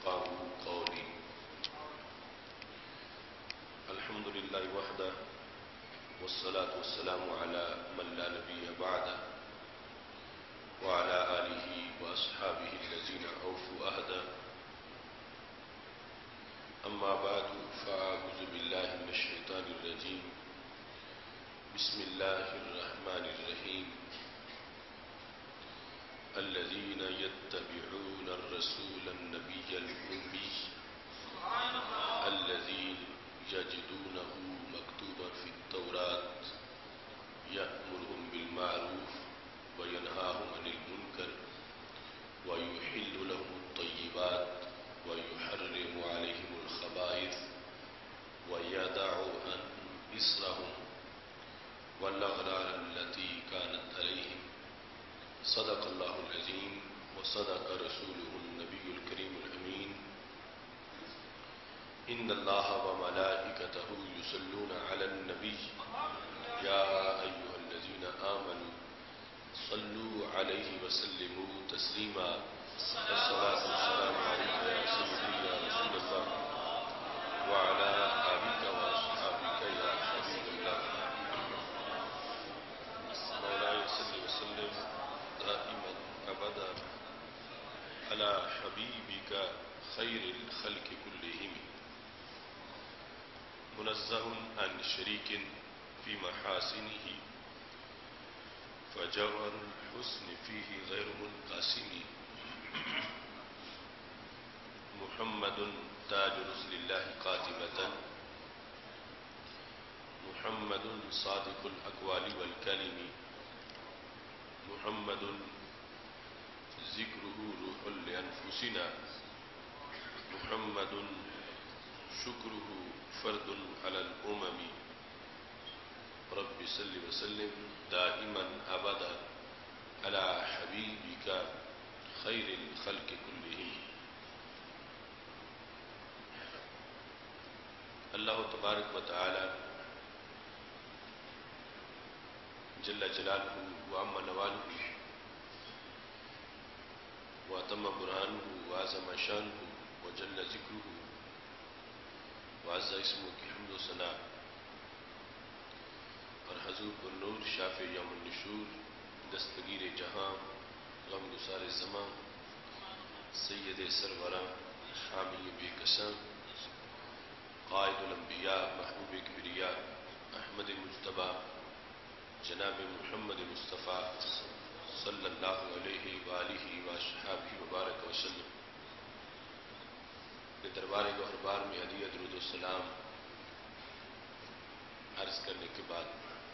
يفقهوا قولي. الحمد لله وحده والصلاة والسلام على من لا نبي بعده وعلى آله وأصحابه الذين أوفوا عهده. أما بعد فأعوذ بالله من الشيطان الرجيم. بسم الله الرحمن الرحيم. الذين يتبعون الرسول النبي الأمي الذي يجدونه مكتوبا في التوراة يأمرهم بالمعروف وينهاهم عن المنكر ويحل لهم الطيبات ويحرم عليهم الخبائث ويدع عنهم إصرهم والأغلال التي كانت عليهم. صدق الله العظيم وصدق رسوله النبي الكريم الأمين. إن الله وملائكته يصلون على النبي يا أيها الذين آمنوا صلوا عليه وسلموا تسليما. الصلاة والسلام عليك يا سيدي يا رسول الله وعلى آلك وأصحابك يا حبيب الله. مولاي صل وسلم دائما أبدا على حبيبك خير الخلق كلهم منزه عن شريك في محاسنه فجوهر الحسن فيه غير منقسم. محمد تاج رسل الله قاتبة محمد صادق الأقوال والكلم محمد ذكره روح لأنفسنا محمد شكره فرد على الأمم. رب صل وسلم دائما أبدا على حبيبك خير الخلق كلهم. اللہ تبارک و تعالی جل جلالہ وعم نوالہ واتم برہانہ وعظم شانہ وجل ذکرہ وعز اسمہ کی حمد و ثنا اور حضور النور شافع یوم النشور دستگیر جہاں غم گسار زمان سید سرورہ حامی بے قسم قائد الانبیاء محبوب کبریاء احمد مجتبی جناب محمد مصطفیٰ صلی اللہ علیہ وآلہ وصحبہ وبارک وسلم کے دربار گوہربار میں ہدیہ درود و سلام عرض کرنے کے بعد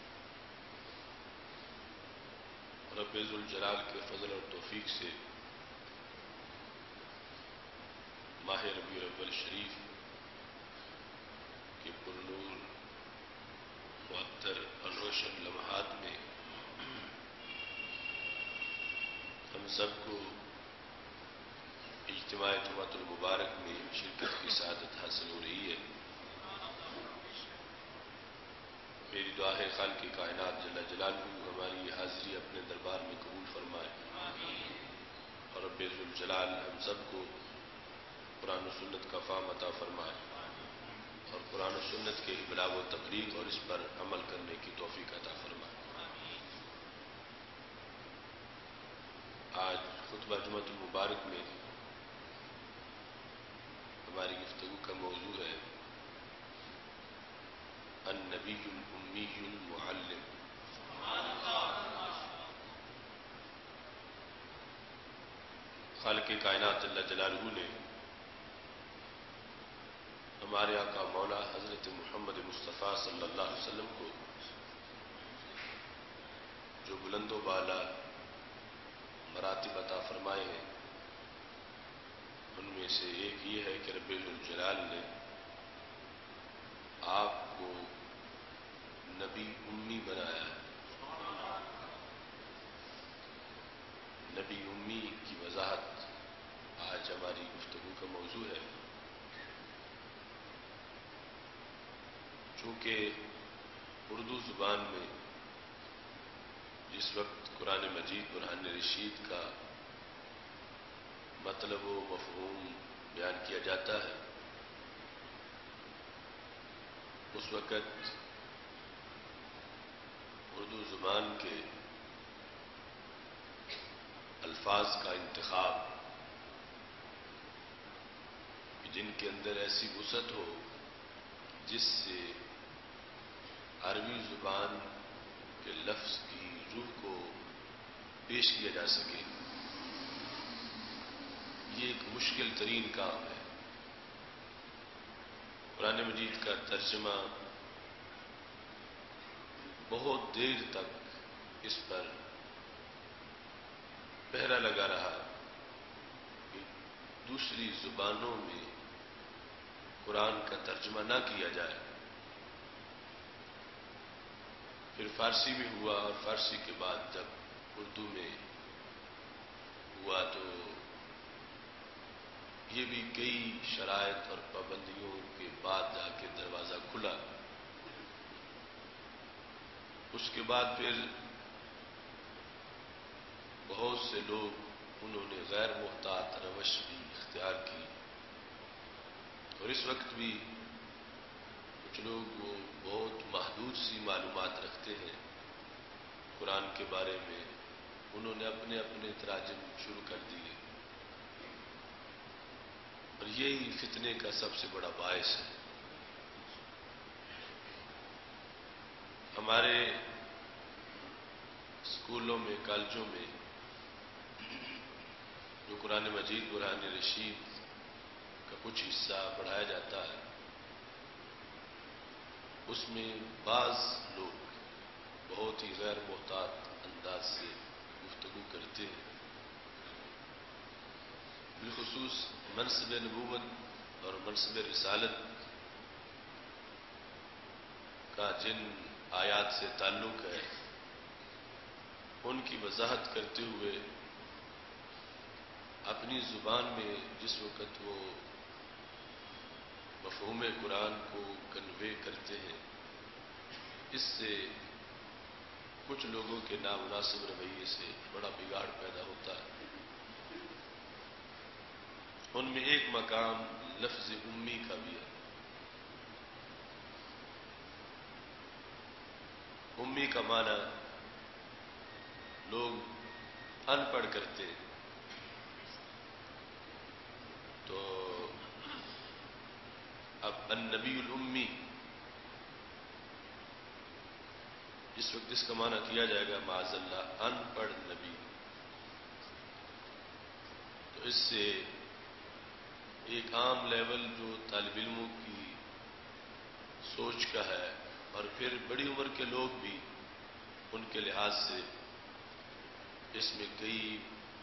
رب ذوالجلال کے فضل اور توفیق سے ماہ ربیع الاول شریف کے پرنور معطر اور روشن لمحات میں ہم سب کو اجتماع جمعۃ المبارک میں شرکت کی سعادت حاصل ہو رہی ہے. میری دعا ہے خالق کائنات جل جلالہ ہماری یہ حاضری اپنے دربار میں قبول فرمائے اور رب ذوالجلال ہم سب کو قرآن و سنت کا فہم عطا فرمائے اور قرآن و سنت کے ابلاغ و تبلیغ اور اس پر عمل کرنے کی توفیق عطا فرمائے. آج خطبہ جمعۃ المبارک میں ہماری گفتگو کا موضوع ہے النبی الامی المعلم. خالق کائنات جل جلالہ نے ہمارے آقا مولا حضرت محمد مصطفیٰ صلی اللہ علیہ وسلم کو جو بلند و بالا مراتب عطا فرمائے ہیں ان میں سے ایک یہ ہے کہ رب ذوالجلال نے آپ کو نبی امی بنایا ہے. نبی امی کی وضاحت آج ہماری گفتگو کا موضوع ہے. چونکہ اردو زبان میں جس وقت قرآن مجید برہان رشید کا مطلب و مفہوم بیان کیا کیا جاتا ہے اس وقت اردو زبان کے الفاظ کا انتخاب جن کے اندر ایسی وسعت ہو جس سے عربی زبان کے لفظ کی روح کو پیش کیا جا سکے، یہ ایک مشکل ترین کام ہے۔ قرآن مجید کا ترجمہ بہت دیر تک اس پر پہرا لگا رہا کہ دوسری زبانوں میں قرآن کا ترجمہ نہ کیا جائے۔ پھر فارسی میں ہوا، اور فارسی کے بعد جب اردو میں ہوا تو یہ بھی کئی شرائط اور پابندیوں کے بعد جا کے دروازہ کھلا۔ اس کے بعد پھر بہت سے لوگ انہوں نے غیر محتاط روش بھی اختیار کی، اور اس وقت بھی کچھ لوگ وہ بہت محدود سی معلومات رکھتے ہیں قرآن کے بارے میں، انہوں نے اپنے اپنے تراجم شروع کر دیے، اور یہی فتنے کا سب سے بڑا باعث ہے۔ ہمارے اسکولوں میں، کالجوں میں جو قرآن مجید برہان رشید کا کچھ حصہ پڑھایا جاتا ہے، اس میں بعض لوگ بہت ہی غیر محتاط انداز سے گفتگو کرتے ہیں، بالخصوص منصب نبوت اور منصب رسالت کا جن آیات سے تعلق ہے ان کی وضاحت کرتے ہوئے اپنی زبان میں جس وقت وہ مفہوم قرآن کو کنوے کرتے ہیں، اس سے کچھ لوگوں کے نامناسب رویے سے بڑا بگاڑ پیدا ہوتا ہے۔ ان میں ایک مقام لفظ امی کا بھی ہے۔ امی کا معنی لوگ ان پڑھ کرتے ہیں، تو اب النبی الامی اس وقت اس کا معنی کیا جائے گا معاذ اللہ ان پڑھ نبی، تو اس سے ایک عام لیول جو طالب علموں کی سوچ کا ہے، اور پھر بڑی عمر کے لوگ بھی ان کے لحاظ سے اس میں کئی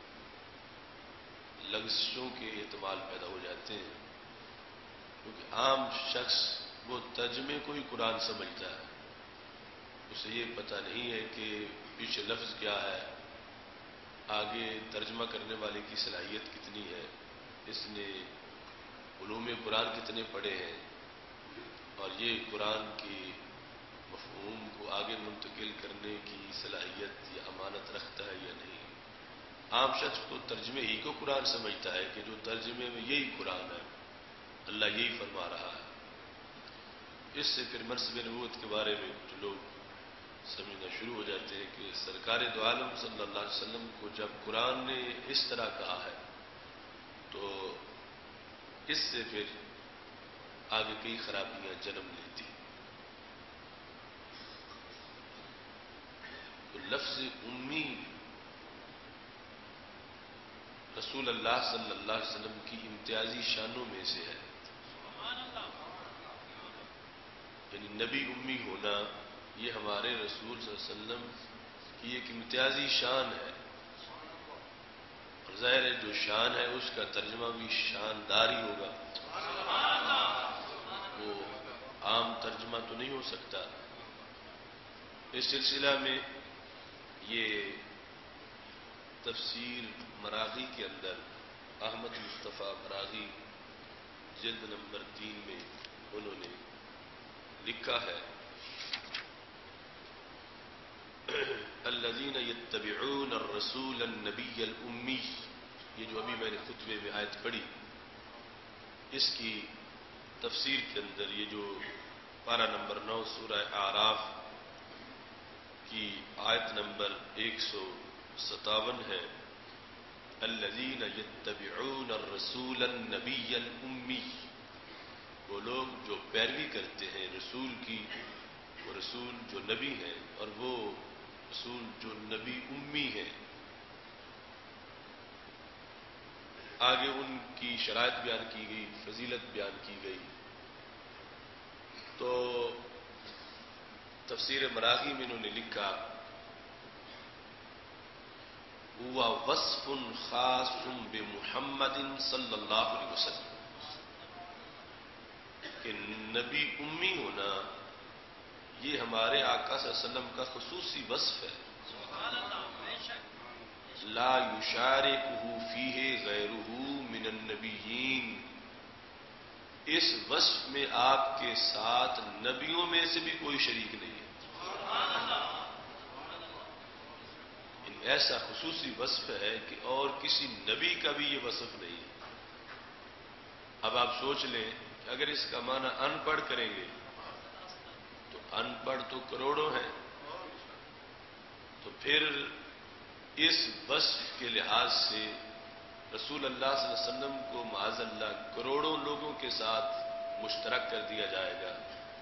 لغزشوں کے احتمال پیدا ہو جاتے ہیں، کیونکہ عام شخص وہ ترجمے کو ہی قرآن سمجھتا ہے، اسے یہ پتہ نہیں ہے کہ پیچھے لفظ کیا ہے، آگے ترجمہ کرنے والے کی صلاحیت کتنی ہے، اس نے علوم قرآن کتنے پڑھے ہیں، اور یہ قرآن کی مفہوم کو آگے منتقل کرنے کی صلاحیت یا امانت رکھتا ہے یا نہیں۔ عام شخص تو ترجمے ہی کو قرآن سمجھتا ہے کہ جو ترجمے میں یہی قرآن ہے، اللہ یہی فرما رہا ہے۔ اس سے پھر منصب نبوت کے بارے میں کچھ لوگ سمجھنا شروع ہو جاتے ہیں کہ سرکار دو عالم صلی اللہ علیہ وسلم کو جب قرآن نے اس طرح کہا ہے تو اس سے پھر آگے کئی خرابیاں جنم لیتی۔ تو لفظ امی رسول اللہ صلی اللہ علیہ وسلم کی امتیازی شانوں میں سے ہے، یعنی نبی امی ہونا یہ ہمارے رسول صلی اللہ علیہ وسلم کی ایک امتیازی شان ہے، اور ظاہر ہے جو شان ہے اس کا ترجمہ بھی شاندار ہی ہوگا، وہ عام ترجمہ تو نہیں ہو سکتا۔ اس سلسلہ میں یہ تفسیر مراغی کے اندر احمد مصطفیٰ مراغی جلد نمبر 3 میں انہوں نے لکھا ہے الذین یتبعون الرسول النبی الامی، یہ جو ابھی میں نے خطبے میں آیت پڑھی، اس کی تفسیر کے اندر یہ جو پارہ نمبر 9 سورہ اعراف کی آیت نمبر 157 ہے، الذین یتبعون الرسول النبی الامی، وہ لوگ جو پیروی کرتے ہیں رسول کی، وہ رسول جو نبی ہیں اور وہ رسول جو نبی امی ہیں۔ آگے ان کی شرائط بیان کی گئی، فضیلت بیان کی گئی۔ تو تفسیر مراغی میں انہوں نے لکھا، ہوا وصف خاص بمحمد صلی اللہ علیہ وسلم، کہ نبی امی ہونا یہ ہمارے آقا صلی اللہ علیہ وسلم کا خصوصی وصف ہے۔ لا یشارکہ فیہ غیرہ من النبیین، اس وصف میں آپ کے ساتھ نبیوں میں سے بھی کوئی شریک نہیں ہے۔ ایسا خصوصی وصف ہے کہ اور کسی نبی کا بھی یہ وصف نہیں ہے۔ اب آپ سوچ لیں کہ اگر اس کا معنی ان پڑھ کریں گے تو ان پڑھ تو کروڑوں ہیں، تو پھر اس وصف کے لحاظ سے رسول اللہ صلی اللہ علیہ وسلم کو معاذ اللہ کروڑوں لوگوں کے ساتھ مشترک کر دیا جائے گا۔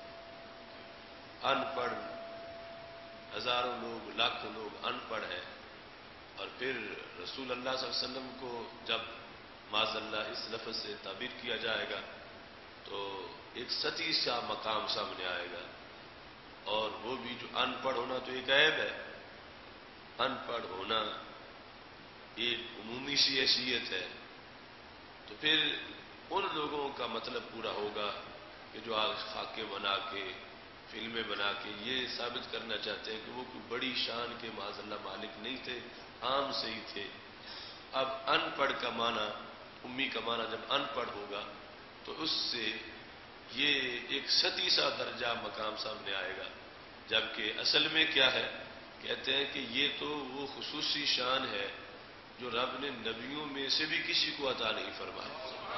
ان پڑھ ہزاروں لوگ، لاکھوں لوگ ان پڑھ ہیں، اور پھر رسول اللہ صلی اللہ علیہ وسلم کو جب معاذ اللہ اس لفظ سے تعبیر کیا جائے گا تو ایک سطحی سا مقام سامنے آئے گا، اور وہ بھی جو ان پڑھ ہونا تو ایک عیب ہے۔ ان پڑھ ہونا ایک عمومی سی حیثیت ہے، تو پھر ان لوگوں کا مطلب پورا ہوگا کہ جو آج خاکے بنا کے، فلمیں بنا کے یہ ثابت کرنا چاہتے ہیں کہ وہ کوئی بڑی شان کے معاذ اللہ مالک نہیں تھے، عام سے ہی تھے۔ اب ان پڑھ کا معنی، امی کا معنی جب ان پڑھ ہوگا تو اس سے یہ ایک سطحی سا درجہ مقام سامنے آئے گا، جبکہ اصل میں کیا ہے؟ کہتے ہیں کہ یہ تو وہ خصوصی شان ہے جو رب نے نبیوں میں سے بھی کسی کو عطا نہیں فرمائی۔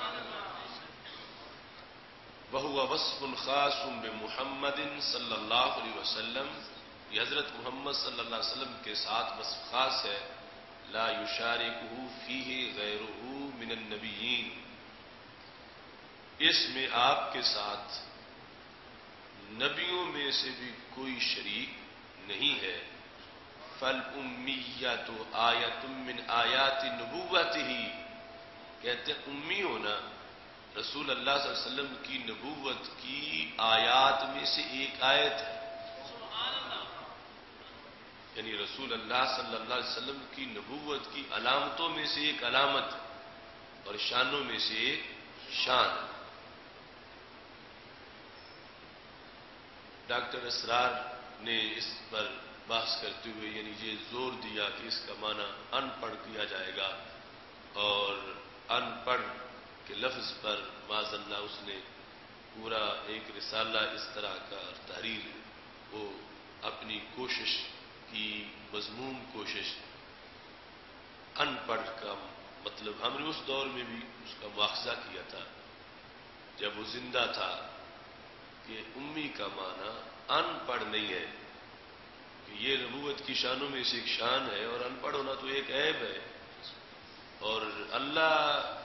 وَهُوَ وَصْفٌ خَاصٌ بِمُحَمَّدٍ صلی اللہ علیہ وسلم، یہ حضرت محمد صلی اللہ علیہ وسلم کے ساتھ وصف خاص ہے۔ لا یشارکہ فیہ غیرہ من النبیین، اس میں آپ کے ساتھ نبیوں میں سے بھی کوئی شریک نہیں ہے۔ فَالْأُمِّيَّةُ آیَةٌ مِّنْ آیَاتِ نُبُوَّتِهِ، کہتے ہیں امی ہونا رسول اللہ صلی اللہ علیہ وسلم کی نبوت کی آیات میں سے ایک آیت ہے، یعنی رسول اللہ صلی اللہ علیہ وسلم کی نبوت کی علامتوں میں سے ایک علامت اور شانوں میں سے ایک شان۔ ڈاکٹر اسرار نے اس پر بحث کرتے ہوئے یعنی یہ زور دیا کہ اس کا معنی ان پڑھ کیا جائے گا، اور ان پڑھ کے لفظ پر معاذ اللہ اس نے پورا ایک رسالہ اس طرح کا تحریر، وہ اپنی کوشش کی مضمون کوشش، ان پڑھ کا مطلب ہم نے اس دور میں بھی اس کا مواخذہ کیا تھا جب وہ زندہ تھا، کہ امی کا معنی ان پڑھ نہیں ہے، کہ یہ نبوت کی شانوں میں سے ایک شان ہے، اور ان پڑھ ہونا تو ایک عیب ہے۔ اور اللہ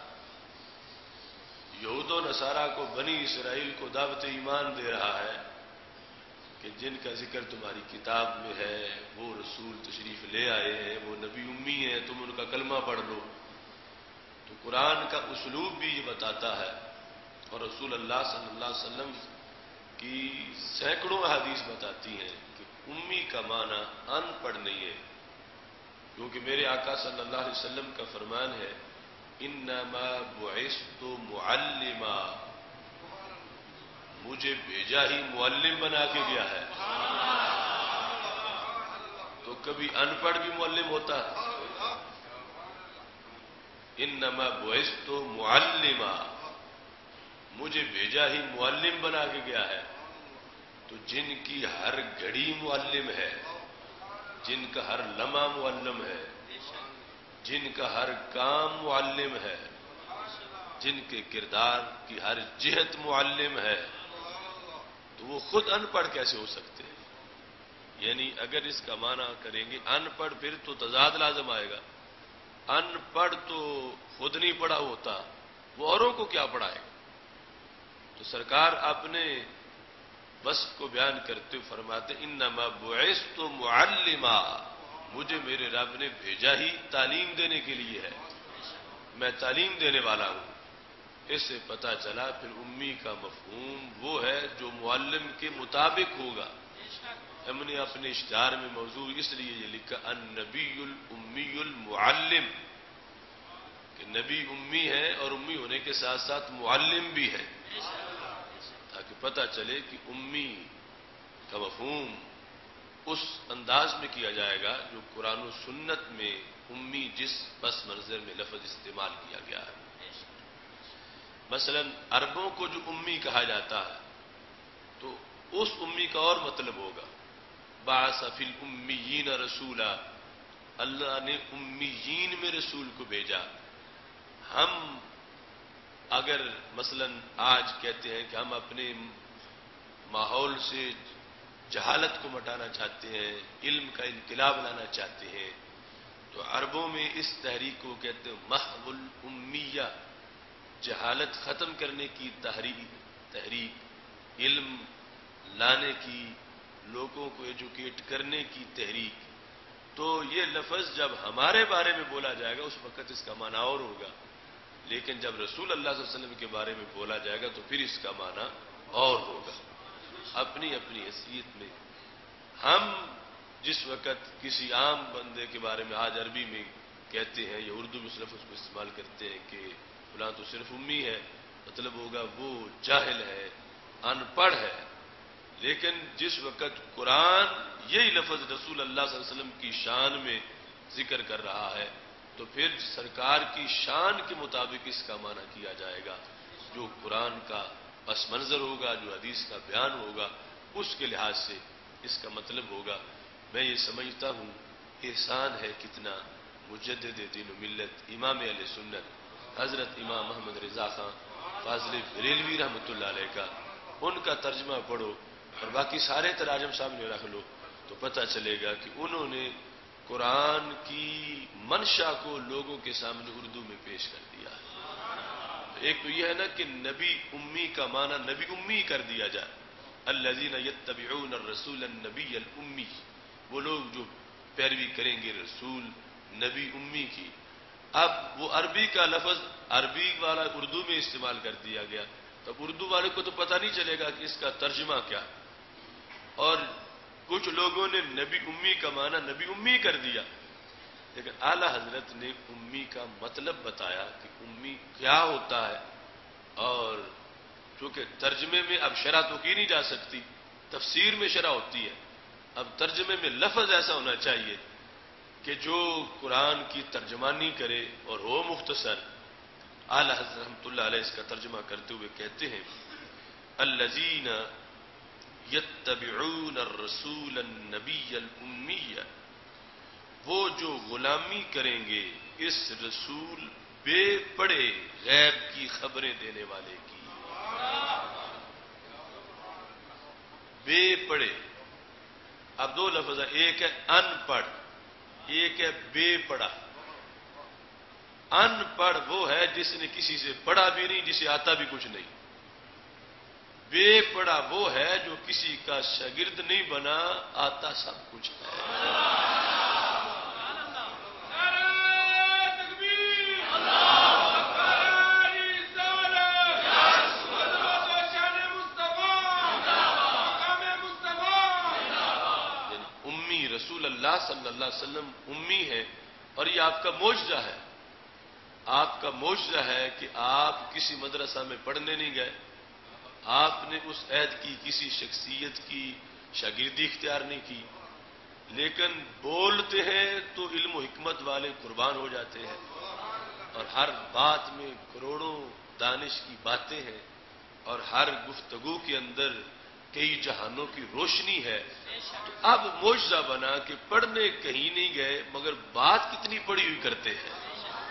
یہود و نصارہ کو، بنی اسرائیل کو دعوت ایمان دے رہا ہے کہ جن کا ذکر تمہاری کتاب میں ہے وہ رسول تشریف لے آئے ہیں، وہ نبی امی ہیں، تم ان کا کلمہ پڑھ لو۔ تو قرآن کا اسلوب بھی یہ بتاتا ہے، اور رسول اللہ صلی اللہ علیہ وسلم کی سینکڑوں احادیث بتاتی ہیں کہ امی کا معنی ان پڑھ نہیں ہے، کیونکہ میرے آقا صلی اللہ علیہ وسلم کا فرمان ہے، انما بعثت معلما، مجھے بھیجا ہی معلم بنا کے گیا ہے۔ تو کبھی ان پڑھ بھی معلم ہوتا ہے؟ انما بعثت معلما، مجھے بھیجا ہی معلم بنا کے گیا ہے۔ تو جن کی ہر گھڑی معلم ہے، جن کا ہر لمحہ معلم ہے، جن کا ہر کام معلم ہے، جن کے کردار کی ہر جہت معلم ہے، تو وہ خود ان پڑھ کیسے ہو سکتے ہیں؟ یعنی اگر اس کا معنی کریں گے ان پڑھ، پھر تو تضاد لازم آئے گا۔ ان پڑھ تو خود نہیں پڑھا ہوتا، وہ اوروں کو کیا پڑھائے گا؟ تو سرکار اپنے بس کو بیان کرتے ہوئے فرماتے انما بعثت معلما، مجھے میرے رب نے بھیجا ہی تعلیم دینے کے لیے ہے، میں تعلیم دینے والا ہوں۔ اس سے پتہ چلا پھر امی کا مفہوم وہ ہے جو معلم کے مطابق ہوگا۔ ہم نے اپنے اشتہار میں موضوع اس لیے یہ لکھا النبی الامی المعلم، کہ نبی امی ہے اور امی ہونے کے ساتھ ساتھ معلم بھی ہے، تاکہ پتہ چلے کہ امی کا مفہوم اس انداز میں کیا جائے گا جو قرآن و سنت میں امی جس پس منظر میں لفظ استعمال کیا گیا ہے۔ مثلا عربوں کو جو امی کہا جاتا ہے تو اس امی کا اور مطلب ہوگا بعث فی الامیین رسولا، اللہ نے امیین میں رسول کو بھیجا۔ ہم اگر مثلا آج کہتے ہیں کہ ہم اپنے ماحول سے جہالت کو مٹانا چاہتے ہیں، علم کا انقلاب لانا چاہتے ہیں، تو عربوں میں اس تحریک کو کہتے ہیں محو الامیہ، جہالت ختم کرنے کی تحریک، علم لانے کی، لوگوں کو ایجوکیٹ کرنے کی تحریک۔ تو یہ لفظ جب ہمارے بارے میں بولا جائے گا اس وقت اس کا معنی اور ہوگا، لیکن جب رسول اللہ صلی اللہ علیہ وسلم کے بارے میں بولا جائے گا تو پھر اس کا معنی اور ہوگا۔ اپنی اپنی حیثیت میں ہم جس وقت کسی عام بندے کے بارے میں آج عربی میں کہتے ہیں یا اردو میں اس لفظ کو استعمال کرتے ہیں کہ فلاں تو صرف امی ہے، مطلب ہوگا وہ جاہل ہے، ان پڑھ ہے۔ لیکن جس وقت قرآن یہی لفظ رسول اللہ صلی اللہ علیہ وسلم کی شان میں ذکر کر رہا ہے تو پھر سرکار کی شان کے مطابق اس کا معنی کیا جائے گا، جو قرآن کا پس منظر ہوگا، جو حدیث کا بیان ہوگا، اس کے لحاظ سے اس کا مطلب ہوگا۔ میں یہ سمجھتا ہوں احسان ہے کتنا مجدد دین و ملت امام اہل سنت حضرت امام محمد رضا خان فاضل بریلوی رحمۃ اللہ علیہ کا، ان کا ترجمہ پڑھو اور باقی سارے تراجم سامنے رکھ لو تو پتہ چلے گا کہ انہوں نے قرآن کی منشا کو لوگوں کے سامنے اردو میں پیش کر دیا ہے۔ ایک تو یہ ہے نا کہ نبی امی کا معنی نبی امی کر دیا جائے، الذین یتبعون الرسول النبی الامی، وہ لوگ جو پیروی کریں گے رسول نبی امی کی۔ اب وہ عربی کا لفظ عربی والا اردو میں استعمال کر دیا گیا، تو اردو والے کو تو پتہ نہیں چلے گا کہ اس کا ترجمہ کیا، اور کچھ لوگوں نے نبی امی کا معنی نبی امی کر دیا، لیکن اعلی حضرت نے امی کا مطلب بتایا کہ امی کیا ہوتا ہے، اور چونکہ ترجمے میں اب شرح تو کی نہیں جا سکتی، تفسیر میں شرح ہوتی ہے، اب ترجمے میں لفظ ایسا ہونا چاہیے کہ جو قرآن کی ترجمانی کرے اور ہو مختصر۔ اعلی حضرت رحمۃ اللہ علیہ اس کا ترجمہ کرتے ہوئے کہتے ہیں الذین یتبعون الرسول النبی الامی، وہ جو غلامی کریں گے اس رسول بے پڑے غیب کی خبریں دینے والے کی۔ بے پڑھے، اب دو لفظ ہیں، ایک ہے ان پڑھ، ایک ہے بے پڑھا۔ ان پڑھ وہ ہے جس نے کسی سے پڑھا بھی نہیں، جسے آتا بھی کچھ نہیں۔ بے پڑھا وہ ہے جو کسی کا شاگرد نہیں بنا، آتا سب کچھ ہے۔ رسول اللہ صلی اللہ علیہ وسلم امی ہے، اور یہ آپ کا معجزہ ہے۔ آپ کا معجزہ ہے کہ آپ کسی مدرسہ میں پڑھنے نہیں گئے، آپ نے اس عہد کی کسی شخصیت کی شاگردی اختیار نہیں کی، لیکن بولتے ہیں تو علم و حکمت والے قربان ہو جاتے ہیں، اور ہر بات میں کروڑوں دانش کی باتیں ہیں، اور ہر گفتگو کے اندر کئی جہانوں کی روشنی ہے۔ تو اب معجزہ بنا کہ پڑھنے کہیں نہیں گئے مگر بات کتنی پڑھی ہوئی کرتے ہیں۔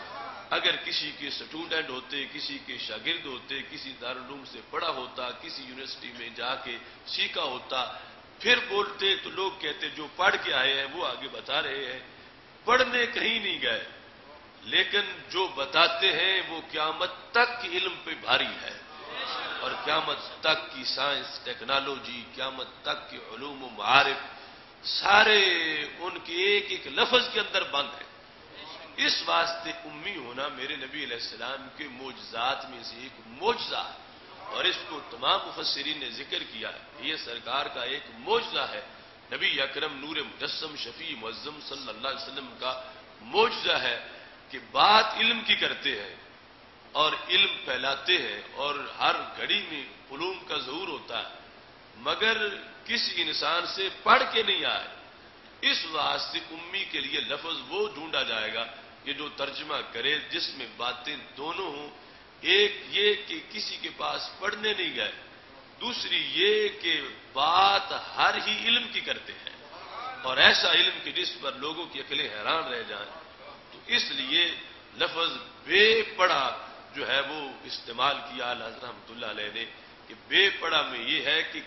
اگر کسی کے اسٹوڈنٹ ہوتے، کسی کے شاگرد ہوتے، کسی دارالعلوم سے پڑھا ہوتا، کسی یونیورسٹی میں جا کے سیکھا ہوتا، پھر بولتے تو لوگ کہتے جو پڑھ کے آئے ہیں وہ آگے بتا رہے ہیں، پڑھنے کہیں نہیں گئے، لیکن جو بتاتے ہیں وہ قیامت تک کی علم پہ بھاری ہے، اور قیامت تک کی سائنس ٹیکنالوجی، قیامت تک کے علوم و معارف سارے ان کے ایک ایک لفظ کے اندر بند ہے۔ اس واسطے امی ہونا میرے نبی علیہ السلام کے معجزات میں سے ایک معجزہ ہے، اور اس کو تمام مفسرین نے ذکر کیا ہے، یہ سرکار کا ایک معجزہ ہے، نبی اکرم نور مجسم شفیع معظم صلی اللہ علیہ وسلم کا معجزہ ہے کہ بات علم کی کرتے ہیں اور علم پھیلاتے ہیں، اور ہر گھڑی میں علوم کا ظہور ہوتا ہے، مگر کسی انسان سے پڑھ کے نہیں آئے۔ اس واسطے امی کے لیے لفظ وہ ڈھونڈا جائے گا کہ جو ترجمہ کرے جس میں باتیں دونوں ہوں، ایک یہ کہ کسی کے پاس پڑھنے نہیں گئے، دوسری یہ کہ بات ہر ہی علم کی کرتے ہیں، اور ایسا علم کہ جس پر لوگوں کی عقلیں حیران رہ جائیں۔ تو اس لیے لفظ بے پڑھا جو ہے وہ استعمال کیا حضرت رحمۃ اللہ علیہ نے، کہ بے پڑھا میں یہ ہے کہ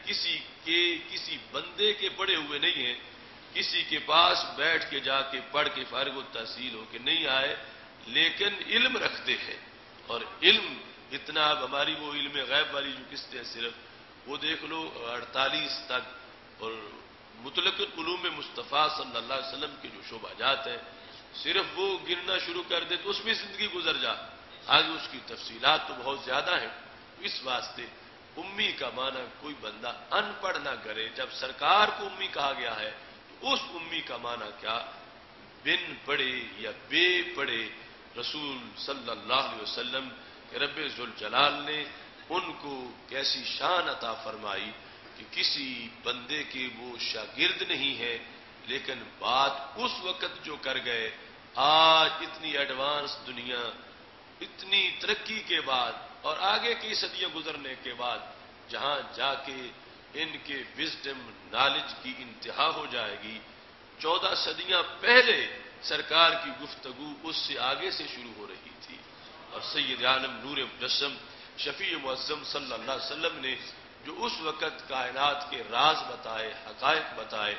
کسی بندے کے پڑھے ہوئے نہیں ہیں، کسی کے پاس بیٹھ کے جا کے پڑھ کے فارغ التحصیل ہو کے نہیں آئے، لیکن علم رکھتے ہیں، اور علم اتنا اب ہماری وہ علم غیب والی جو قسطیں ہیں صرف وہ دیکھ لو 48 تک، اور مطلق علوم مصطفیٰ صلی اللہ علیہ وسلم کے جو شعبہ جات ہیں صرف وہ گرنا شروع کر دے تو اس میں زندگی گزر جا، آگے اس کی تفصیلات تو بہت زیادہ ہیں۔ اس واسطے امی کا معنی کوئی بندہ ان پڑھ نہ کرے، جب سرکار کو امی کہا گیا ہے تو اس امی کا معنی کیا، بن پڑھے یا بے پڑھے رسول صلی اللہ علیہ وسلم کہ رب ذوالجلال نے ان کو کیسی شان عطا فرمائی کہ کسی بندے کے وہ شاگرد نہیں ہے، لیکن بات اس وقت جو کر گئے، آج اتنی ایڈوانس دنیا، اتنی ترقی کے بعد اور آگے کی صدیاں گزرنے کے بعد جہاں جا کے ان کے وزڈم نالج کی انتہا ہو جائے گی، 14 صدیاں پہلے سرکار کی گفتگو اس سے آگے سے شروع ہو رہی تھی، اور سید عالم نور مجسم شفیع معظم صلی اللہ علیہ وسلم نے جو اس وقت کائنات کے راز بتائے، حقائق بتائے،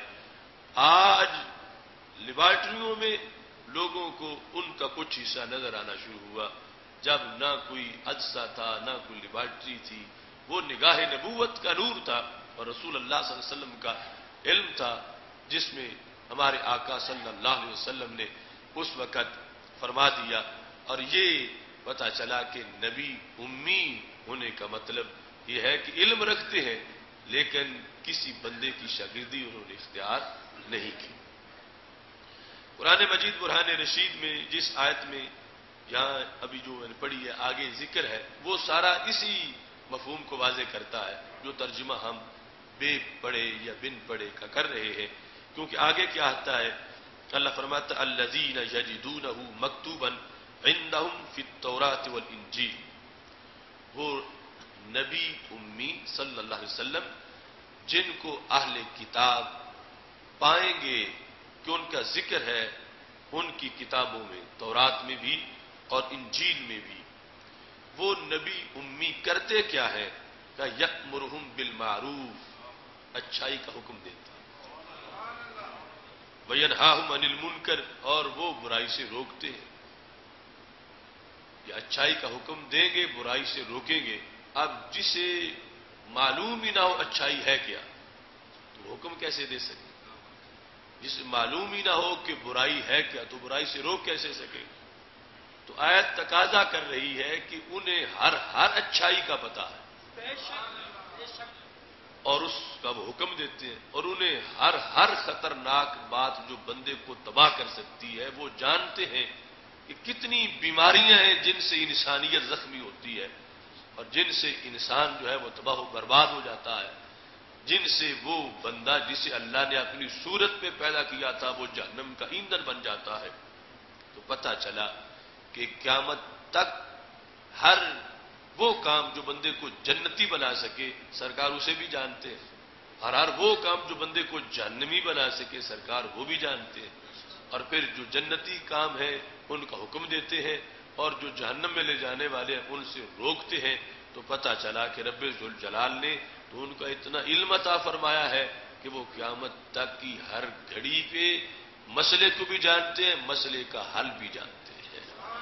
آج لیبارٹریوں میں لوگوں کو ان کا کچھ حصہ نظر آنا شروع ہوا، جب نہ کوئی عدسہ تھا، نہ کوئی لیبارٹری تھی، وہ نگاہ نبوت کا نور تھا اور رسول اللہ صلی اللہ علیہ وسلم کا علم تھا، جس میں ہمارے آقا صلی اللہ علیہ وسلم نے اس وقت فرما دیا، اور یہ پتہ چلا کہ نبی امی ہونے کا مطلب یہ ہے کہ علم رکھتے ہیں لیکن کسی بندے کی شاگردی انہوں نے اختیار نہیں کی۔ قرآن مجید برہان رشید میں جس آیت میں یہاں ابھی جو میں نے پڑھی ہے آگے ذکر ہے، وہ سارا اسی مفہوم کو واضح کرتا ہے جو ترجمہ ہم بے پڑھے یا بن پڑھے کا کر رہے ہیں، کیونکہ آگے کیا آتا ہے، اللہ فرماتا الذین یجدونہ مکتوبا عندہم فی التوراۃ والانجیل، وہ نبی امی صلی اللہ علیہ وسلم جن کو اہل کتاب پائیں گے کہ ان کا ذکر ہے ان کی کتابوں میں، تورات میں بھی اور انجیل میں بھی، وہ نبی امی کرتے کیا ہے کہ یأمرہم بالمعروف، اچھائی کا حکم دیتا، وینہاہم عن المنکر، اور وہ برائی سے روکتے ہیں، یہ اچھائی کا حکم دیں گے، برائی سے روکیں گے۔ اب جسے معلوم ہی نہ ہو اچھائی ہے کیا تو حکم کیسے دے سکے، جسے معلوم ہی نہ ہو کہ برائی ہے کیا تو برائی سے روک کیسے سکے، تو آیت تقاضا کر رہی ہے کہ انہیں ہر اچھائی کا پتہ ہے اور اس کا وہ حکم دیتے ہیں، اور انہیں ہر خطرناک بات جو بندے کو تباہ کر سکتی ہے وہ جانتے ہیں کہ کتنی بیماریاں ہیں جن سے انسانیت زخمی ہوتی ہے اور جن سے انسان جو ہے وہ تباہ و برباد ہو جاتا ہے، جن سے وہ بندہ جسے اللہ نے اپنی صورت پہ پیدا کیا تھا وہ جہنم کا ایندھن بن جاتا ہے۔ تو پتہ چلا کہ قیامت تک ہر وہ کام جو بندے کو جنتی بنا سکے سرکار اسے بھی جانتے ہیں، اور ہر وہ کام جو بندے کو جہنمی بنا سکے سرکار وہ بھی جانتے ہیں، اور پھر جو جنتی کام ہے ان کا حکم دیتے ہیں اور جو جہنم میں لے جانے والے ہیں ان سے روکتے ہیں، تو پتہ چلا کہ رب ذوالجلال نے تو ان کا اتنا علم عطا فرمایا ہے کہ وہ قیامت تک کی ہر گھڑی پہ مسئلے کو بھی جانتے ہیں، مسئلے کا حل بھی جانتے ہیں۔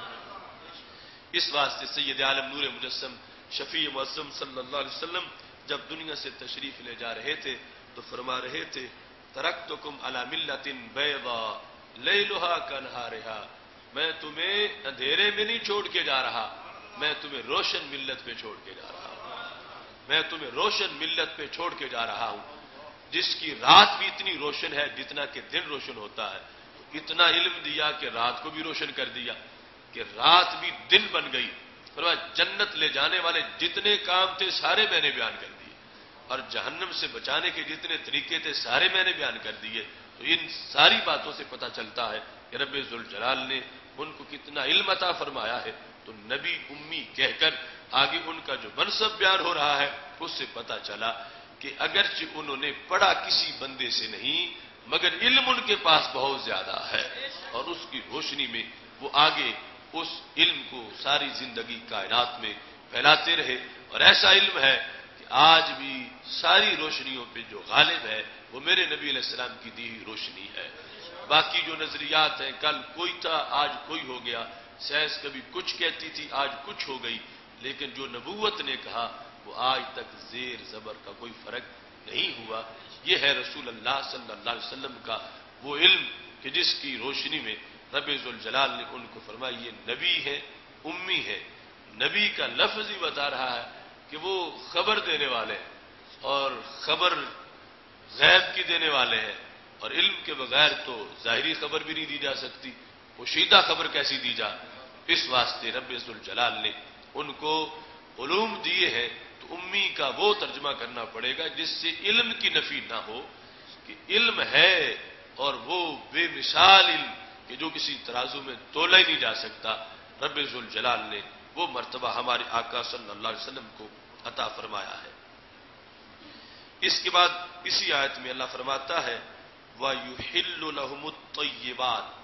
اس واسطے سید عالم نور مجسم شفیع معظم صلی اللہ علیہ وسلم جب دنیا سے تشریف لے جا رہے تھے تو فرما رہے تھے ترکتکم علی ملۃ بیضاء لیلھا کنہارھا، میں تمہیں اندھیرے میں نہیں چھوڑ کے جا رہا، میں تمہیں روشن ملت پہ چھوڑ کے جا رہا ہوں، میں تمہیں روشن ملت پہ چھوڑ کے جا رہا ہوں جس کی رات بھی اتنی روشن ہے جتنا کہ دن روشن ہوتا ہے۔ اتنا علم دیا کہ رات کو بھی روشن کر دیا، کہ رات بھی دن بن گئی۔ فرمایا جنت لے جانے والے جتنے کام تھے سارے میں نے بیان کر دیے، اور جہنم سے بچانے کے جتنے طریقے تھے سارے میں نے بیان کر دیے۔ تو ان ساری باتوں سے پتہ چلتا ہے کہ رب ذوالجلال نے ان کو کتنا علم عطا فرمایا ہے۔ تو نبی امی کہہ کر آگے ان کا جو منصب بیان ہو رہا ہے اس سے پتہ چلا کہ اگرچہ انہوں نے پڑھا کسی بندے سے نہیں، مگر علم ان کے پاس بہت زیادہ ہے، اور اس کی روشنی میں وہ آگے اس علم کو ساری زندگی کائنات میں پھیلاتے رہے۔ اور ایسا علم ہے کہ آج بھی ساری روشنیوں پہ جو غالب ہے وہ میرے نبی علیہ السلام کی دی ہوئی روشنی ہے۔ باقی جو نظریات ہیں، کل کوئی تھا آج کوئی ہو گیا، سائنس کبھی کچھ کہتی تھی آج کچھ ہو گئی، لیکن جو نبوت نے کہا وہ آج تک زیر زبر کا کوئی فرق نہیں ہوا۔ یہ ہے رسول اللہ صلی اللہ علیہ وسلم کا وہ علم کہ جس کی روشنی میں رب ذوالجلال نے ان کو فرمایا یہ نبی ہے، امی ہے۔ نبی کا لفظ ہی بتا رہا ہے کہ وہ خبر دینے والے ہیں، اور خبر غیب کی دینے والے ہیں، اور علم کے بغیر تو ظاہری خبر بھی نہیں دی جا سکتی، پوشیدہ خبر کیسی دی جا۔ اس واسطے رب ذوالجلال نے ان کو علوم دیے ہیں، تو امی کا وہ ترجمہ کرنا پڑے گا جس سے علم کی نفی نہ ہو، کہ علم ہے اور وہ بے مثال علم کہ جو کسی ترازو میں تولا ہی نہیں جا سکتا۔ رب ذوالجلال نے وہ مرتبہ ہمارے آقا صلی اللہ علیہ وسلم کو عطا فرمایا ہے۔ اس کے بعد اسی آیت میں اللہ فرماتا ہے وَيُحِلُّ لَهُمُ الطَّيِّبَاتِ،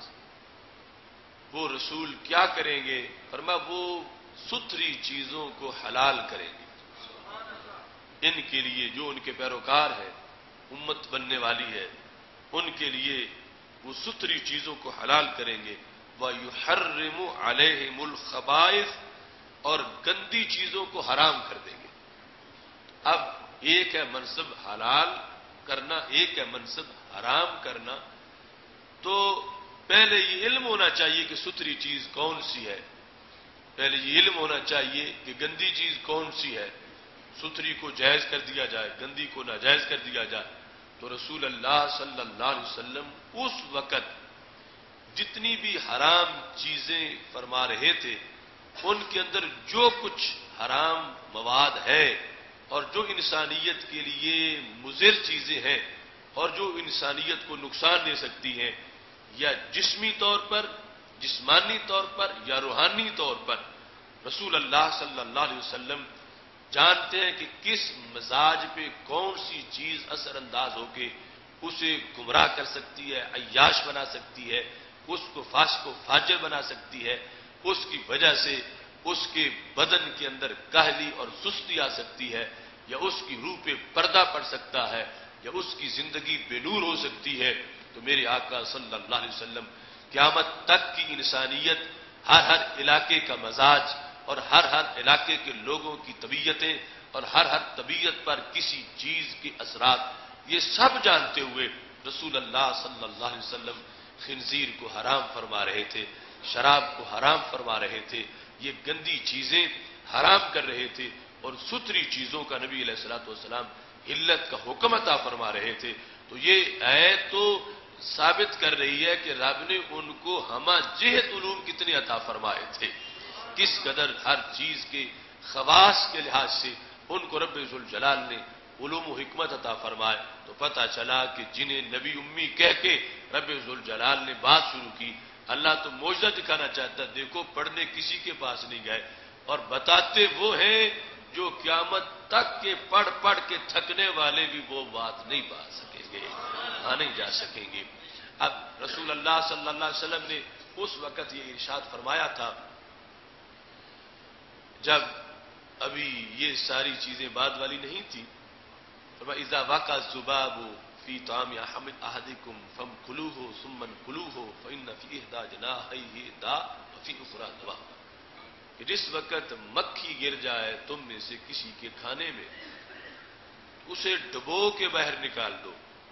وہ رسول کیا کریں گے؟ فرمایا وہ ستھری چیزوں کو حلال کریں گے ان کے لیے جو ان کے پیروکار ہیں، امت بننے والی ہے، ان کے لیے وہ ستھری چیزوں کو حلال کریں گے۔ وَيُحَرِّمُ عَلَيْهِمُ الْخَبَائِثَ، اور گندی چیزوں کو حرام کر دیں گے۔ اب ایک ہے منصب حلال کرنا، ایک ہے منصب حرام کرنا، تو پہلے یہ علم ہونا چاہیے کہ ستھری چیز کون سی ہے، پہلے یہ علم ہونا چاہیے کہ گندی چیز کون سی ہے، ستھری کو جائز کر دیا جائے، گندی کو ناجائز کر دیا جائے۔ تو رسول اللہ صلی اللہ علیہ وسلم اس وقت جتنی بھی حرام چیزیں فرما رہے تھے ان کے اندر جو کچھ حرام مواد ہے اور جو انسانیت کے لیے مضر چیزیں ہیں اور جو انسانیت کو نقصان دے سکتی ہیں، یا جسمی طور پر، جسمانی طور پر یا روحانی طور پر، رسول اللہ صلی اللہ علیہ وسلم جانتے ہیں کہ کس مزاج پہ کون سی چیز اثر انداز ہو کے اسے گمراہ کر سکتی ہے، عیاش بنا سکتی ہے، اس کو فاسق و فاجر بنا سکتی ہے، اس کی وجہ سے اس کے بدن کے اندر کاہلی اور سستی آ سکتی ہے، یا اس کی روح پہ پردہ پڑ سکتا ہے، یا اس کی زندگی بے نور ہو سکتی ہے۔ تو میرے آقا صلی اللہ علیہ وسلم قیامت تک کی انسانیت، ہر علاقے کا مزاج اور ہر علاقے کے لوگوں کی طبیعتیں اور ہر طبیعت پر کسی چیز کے اثرات، یہ سب جانتے ہوئے رسول اللہ صلی اللہ علیہ وسلم خنزیر کو حرام فرما رہے تھے، شراب کو حرام فرما رہے تھے، یہ گندی چیزیں حرام کر رہے تھے، اور ستھری چیزوں کا نبی علیہ الصلوۃ والسلام علت کا حکم عطا فرما رہے تھے۔ تو یہ آیت تو ثابت کر رہی ہے کہ رب نے ان کو ہمہ جہت علوم کتنے عطا فرمائے تھے، کس قدر ہر چیز کے خواص کے لحاظ سے ان کو رب ذوالجلال نے علوم و حکمت عطا فرمائے۔ تو پتہ چلا کہ جنہیں نبی امی کہہ کے رب ذوالجلال نے بات شروع کی، اللہ تو معجزہ دکھانا چاہتا، دیکھو پڑھنے کسی کے پاس نہیں گئے، اور بتاتے وہ ہیں جو قیامت تک کے پڑھ پڑھ کے تھکنے والے بھی وہ بات نہیں پا سکیں گے، نہیں جا سکیں گے۔ اب رسول اللہ صلی اللہ علیہ وسلم نے اس وقت یہ ارشاد فرمایا تھا جب ابھی یہ ساری چیزیں بعد والی نہیں تھی، فرمایا اذا وقع الذباب فی طعام احدکم فکلوہ ثم کلوہ فإن فی احدى جناحیہ داء وفی اخرى دواء، کہ جس وقت مکھی گر جائے تم میں سے کسی کے کھانے میں اسے ڈبو کے باہر نکال دو.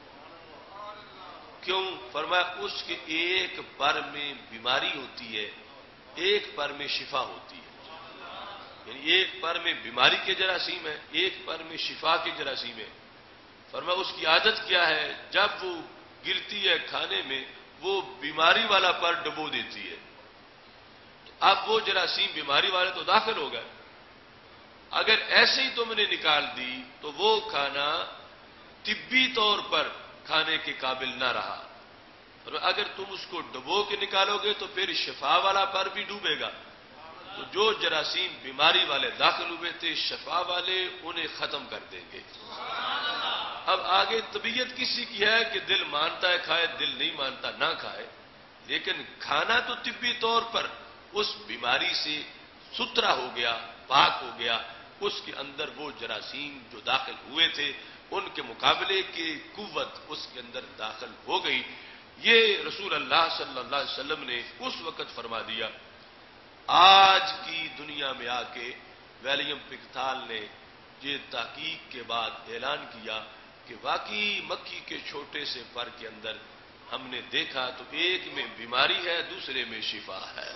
کیوں؟ فرمایا اس کے ایک پر میں بیماری ہوتی ہے، ایک پر میں شفا ہوتی ہے. یعنی ایک پر میں بیماری کے جراثیم ہے، ایک پر میں شفا کے جراثیم ہے. فرمایا اس کی عادت کیا ہے، جب وہ گرتی ہے کھانے میں وہ بیماری والا پر ڈبو دیتی ہے. اب وہ جراثیم بیماری والے تو داخل ہو گئے، اگر ایسے ہی تم نے نکال دی تو وہ کھانا طبی طور پر کھانے کے قابل نہ رہا. اور اگر تم اس کو ڈبو کے نکالو گے تو پھر شفا والا پر بھی ڈوبے گا. تو جو جراثیم بیماری والے داخل ہوئے تھے شفا والے انہیں ختم کر دیں گے. اب آگے طبیعت کسی کی ہے کہ دل مانتا ہے کھائے، دل نہیں مانتا نہ کھائے، لیکن کھانا تو طبی طور پر اس بیماری سے ستھرا ہو گیا، پاک ہو گیا. اس کے اندر وہ جراثیم جو داخل ہوئے تھے ان کے مقابلے کی قوت اس کے اندر داخل ہو گئی. یہ رسول اللہ صلی اللہ علیہ وسلم نے اس وقت فرما دیا. آج کی دنیا میں آ کے ویلیم پکتھال نے یہ تحقیق کے بعد اعلان کیا کہ واقعی مکھی کے چھوٹے سے پر کے اندر ہم نے دیکھا تو ایک میں بیماری ہے، دوسرے میں شفا ہے.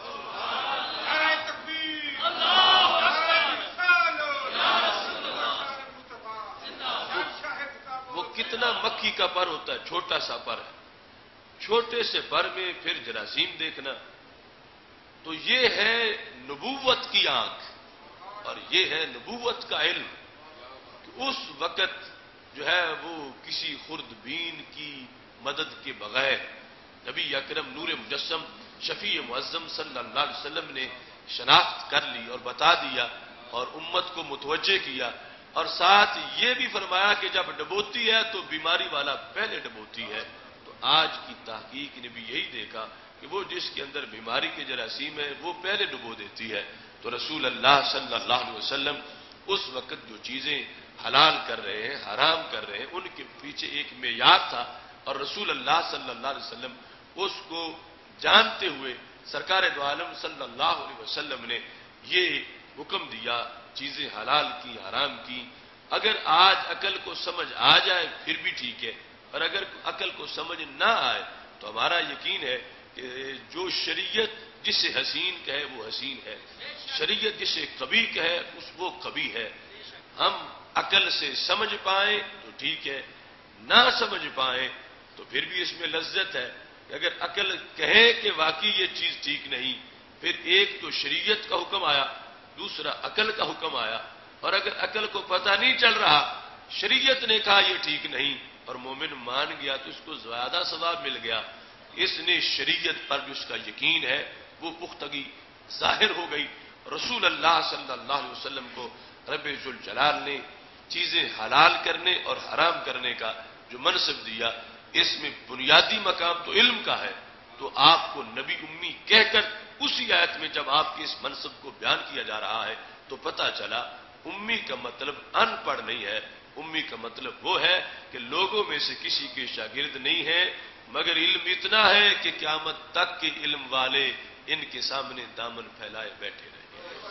وہ کتنا مکھی کا پر ہوتا ہے، چھوٹا سا پر ہے، چھوٹے سے پر میں پھر جراثیم دیکھنا. تو یہ ہے نبوت کی آنکھ اور یہ ہے نبوت کا علم کہ اس وقت جو ہے وہ کسی خوردبین کی مدد کے بغیر نبی اکرم نور مجسم شفیع معظم صلی اللہ علیہ وسلم نے شناخت کر لی اور بتا دیا اور امت کو متوجہ کیا. اور ساتھ یہ بھی فرمایا کہ جب ڈبوتی ہے تو بیماری والا پہلے ڈبوتی ہے. تو آج کی تحقیق نے بھی یہی دیکھا کہ وہ جس کے اندر بیماری کے جراثیم ہے وہ پہلے ڈبو دیتی ہے. تو رسول اللہ صلی اللہ علیہ وسلم اس وقت جو چیزیں حلال کر رہے ہیں، حرام کر رہے ہیں، ان کے پیچھے ایک معیار تھا. اور رسول اللہ صلی اللہ علیہ وسلم اس کو جانتے ہوئے سرکار دو عالم صلی اللہ علیہ وسلم نے یہ حکم دیا، چیزیں حلال کی، حرام کی. اگر آج عقل کو سمجھ آ جائے پھر بھی ٹھیک ہے، اور اگر عقل کو سمجھ نہ آئے تو ہمارا یقین ہے کہ جو شریعت جسے حسین کہے وہ حسین ہے، شریعت جسے قبیح کہے وہ قبیح ہے. ہم عقل سے سمجھ پائیں تو ٹھیک ہے، نہ سمجھ پائیں تو پھر بھی اس میں لذت ہے. اگر عقل کہے کہ واقعی یہ چیز ٹھیک نہیں، پھر ایک تو شریعت کا حکم آیا، دوسرا عقل کا حکم آیا. اور اگر عقل کو پتہ نہیں چل رہا، شریعت نے کہا یہ ٹھیک نہیں اور مومن مان گیا تو اس کو زیادہ ثواب مل گیا. اس نے شریعت پر جو اس کا یقین ہے وہ پختگی ظاہر ہو گئی. رسول اللہ صلی اللہ علیہ وسلم کو رب ذوالجلال نے چیزیں حلال کرنے اور حرام کرنے کا جو منصب دیا، اس میں بنیادی مقام تو علم کا ہے. تو آپ کو نبی امی کہہ کر اسی آیت میں جب آپ کے اس منصب کو بیان کیا جا رہا ہے تو پتہ چلا امی کا مطلب ان پڑھ نہیں ہے. امی کا مطلب وہ ہے کہ لوگوں میں سے کسی کے شاگرد نہیں ہے مگر علم اتنا ہے کہ قیامت تک کے علم والے ان کے سامنے دامن پھیلائے بیٹھے رہیں.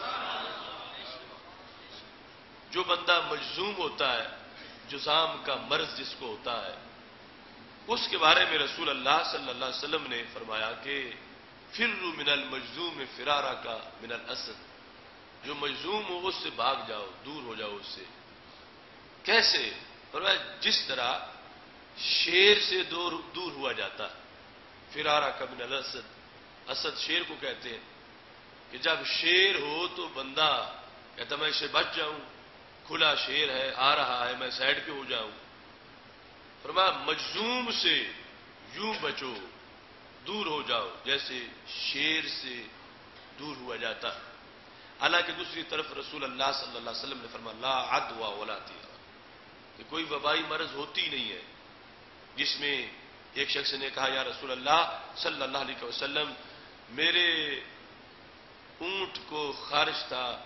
جو بندہ مجذوم ہوتا ہے، جذام کا مرض جس کو ہوتا ہے، اس کے بارے میں رسول اللہ صلی اللہ علیہ وسلم نے فرمایا کہ فروا من المجذوم فرارا کا من الاسد. جو مجذوم ہو اس سے بھاگ جاؤ، دور ہو جاؤ اس سے. کیسے؟ فرمایا جس طرح شیر سے دور ہوا جاتا ہے. فرارا کا من الاسد، اسد شیر کو کہتے ہیں کہ جب شیر ہو تو بندہ کہتا میں اسے بچ جاؤں، کھلا شیر ہے آ رہا ہے میں سائڈ پہ ہو جاؤں. فرمایا مجذوم سے یوں بچو، دور ہو جاؤ جیسے شیر سے دور ہوا جاتا. حالانکہ دوسری طرف رسول اللہ صلی اللہ علیہ وسلم نے فرمایا لا عدوى ولا طیرہ، کہ کوئی وبائی مرض ہوتی نہیں ہے. جس میں ایک شخص نے کہا یا رسول اللہ صلی اللہ علیہ وسلم میرے اونٹ کو خارش تھا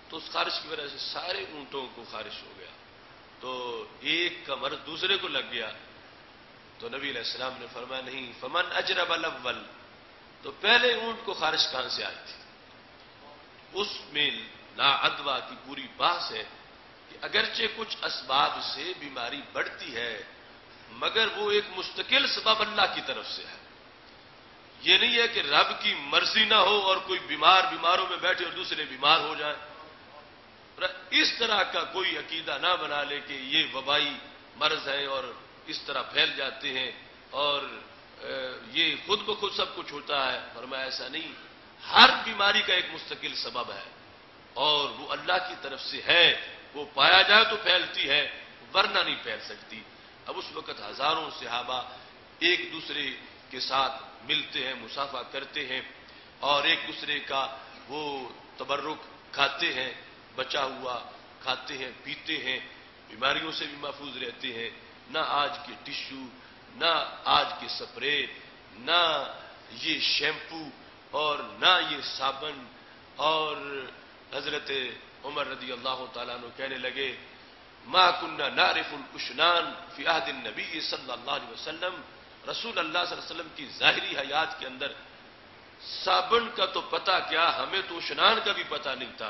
تو اس خارش کی وجہ سے سارے اونٹوں کو خارش ہو گیا، تو ایک کا مرض دوسرے کو لگ گیا. تو نبی علیہ السلام نے فرمایا نہیں، فمن اجرب الاول، تو پہلے اونٹ کو خارش کہاں سے آئی تھی؟ اس میں لا ادوا کی پوری بحث ہے کہ اگرچہ کچھ اسباب سے بیماری بڑھتی ہے مگر وہ ایک مستقل سبب اللہ کی طرف سے ہے. یہ نہیں ہے کہ رب کی مرضی نہ ہو اور کوئی بیماروں میں بیٹھے اور دوسرے بیمار ہو جائیں. اس طرح کا کوئی عقیدہ نہ بنا لے کہ یہ وبائی مرض ہے اور اس طرح پھیل جاتے ہیں اور یہ خود بخود سب کچھ ہوتا ہے. فرمایا ایسا نہیں، ہر بیماری کا ایک مستقل سبب ہے اور وہ اللہ کی طرف سے ہے. وہ پایا جائے تو پھیلتی ہے، ورنہ نہیں پھیل سکتی. اب اس وقت ہزاروں صحابہ ایک دوسرے کے ساتھ ملتے ہیں، مصافحہ کرتے ہیں اور ایک دوسرے کا وہ تبرک کھاتے ہیں، بچا ہوا کھاتے ہیں، پیتے ہیں، بیماریوں سے بھی محفوظ رہتے ہیں. نہ آج کے ٹشو، نہ آج کے سپرے، نہ یہ شیمپو اور نہ یہ صابن. اور حضرت عمر رضی اللہ تعالیٰ عنہ کہنے لگے ما كنا نعرف الاشنان فی عہد النبی صلی اللہ علیہ وسلم، رسول اللہ صلی اللہ علیہ وسلم کی ظاہری حیات کے اندر صابن کا تو پتہ کیا، ہمیں تو اشنان کا بھی پتہ نہیں تھا.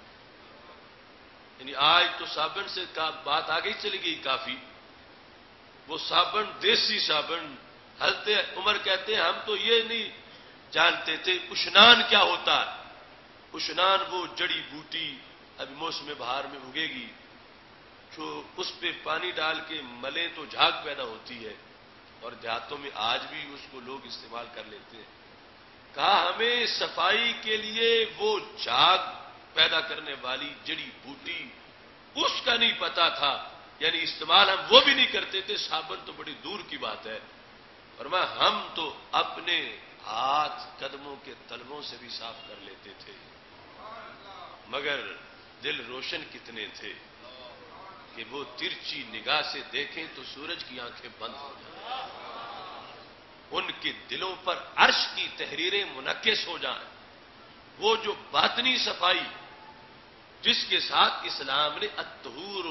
یعنی آج تو صابن سے بات آگے چلی گئی کافی. وہ صابن دیسی صابن، حضرت عمر کہتے ہیں ہم تو یہ نہیں جانتے تھے اشنان کیا ہوتا ہے. اشنان وہ جڑی بوٹی ابھی موسم بہار میں اگے گی، جو اس پہ پانی ڈال کے ملیں تو جھاگ پیدا ہوتی ہے اور دیہاتوں میں آج بھی اس کو لوگ استعمال کر لیتے ہیں. کہا ہمیں صفائی کے لیے وہ جھاگ پیدا کرنے والی جڑی بوٹی اس کا نہیں پتا تھا، یعنی استعمال ہم وہ بھی نہیں کرتے تھے. صابن تو بڑی دور کی بات ہے. فرمایا ہم تو اپنے ہاتھ قدموں کے تلووں سے بھی صاف کر لیتے تھے، مگر دل روشن کتنے تھے کہ وہ ترچی نگاہ سے دیکھیں تو سورج کی آنکھیں بند ہو جائیں، ان کے دلوں پر عرش کی تحریریں منعکس ہو جائیں. وہ جو باطنی صفائی جس کے ساتھ اسلام نے الطہور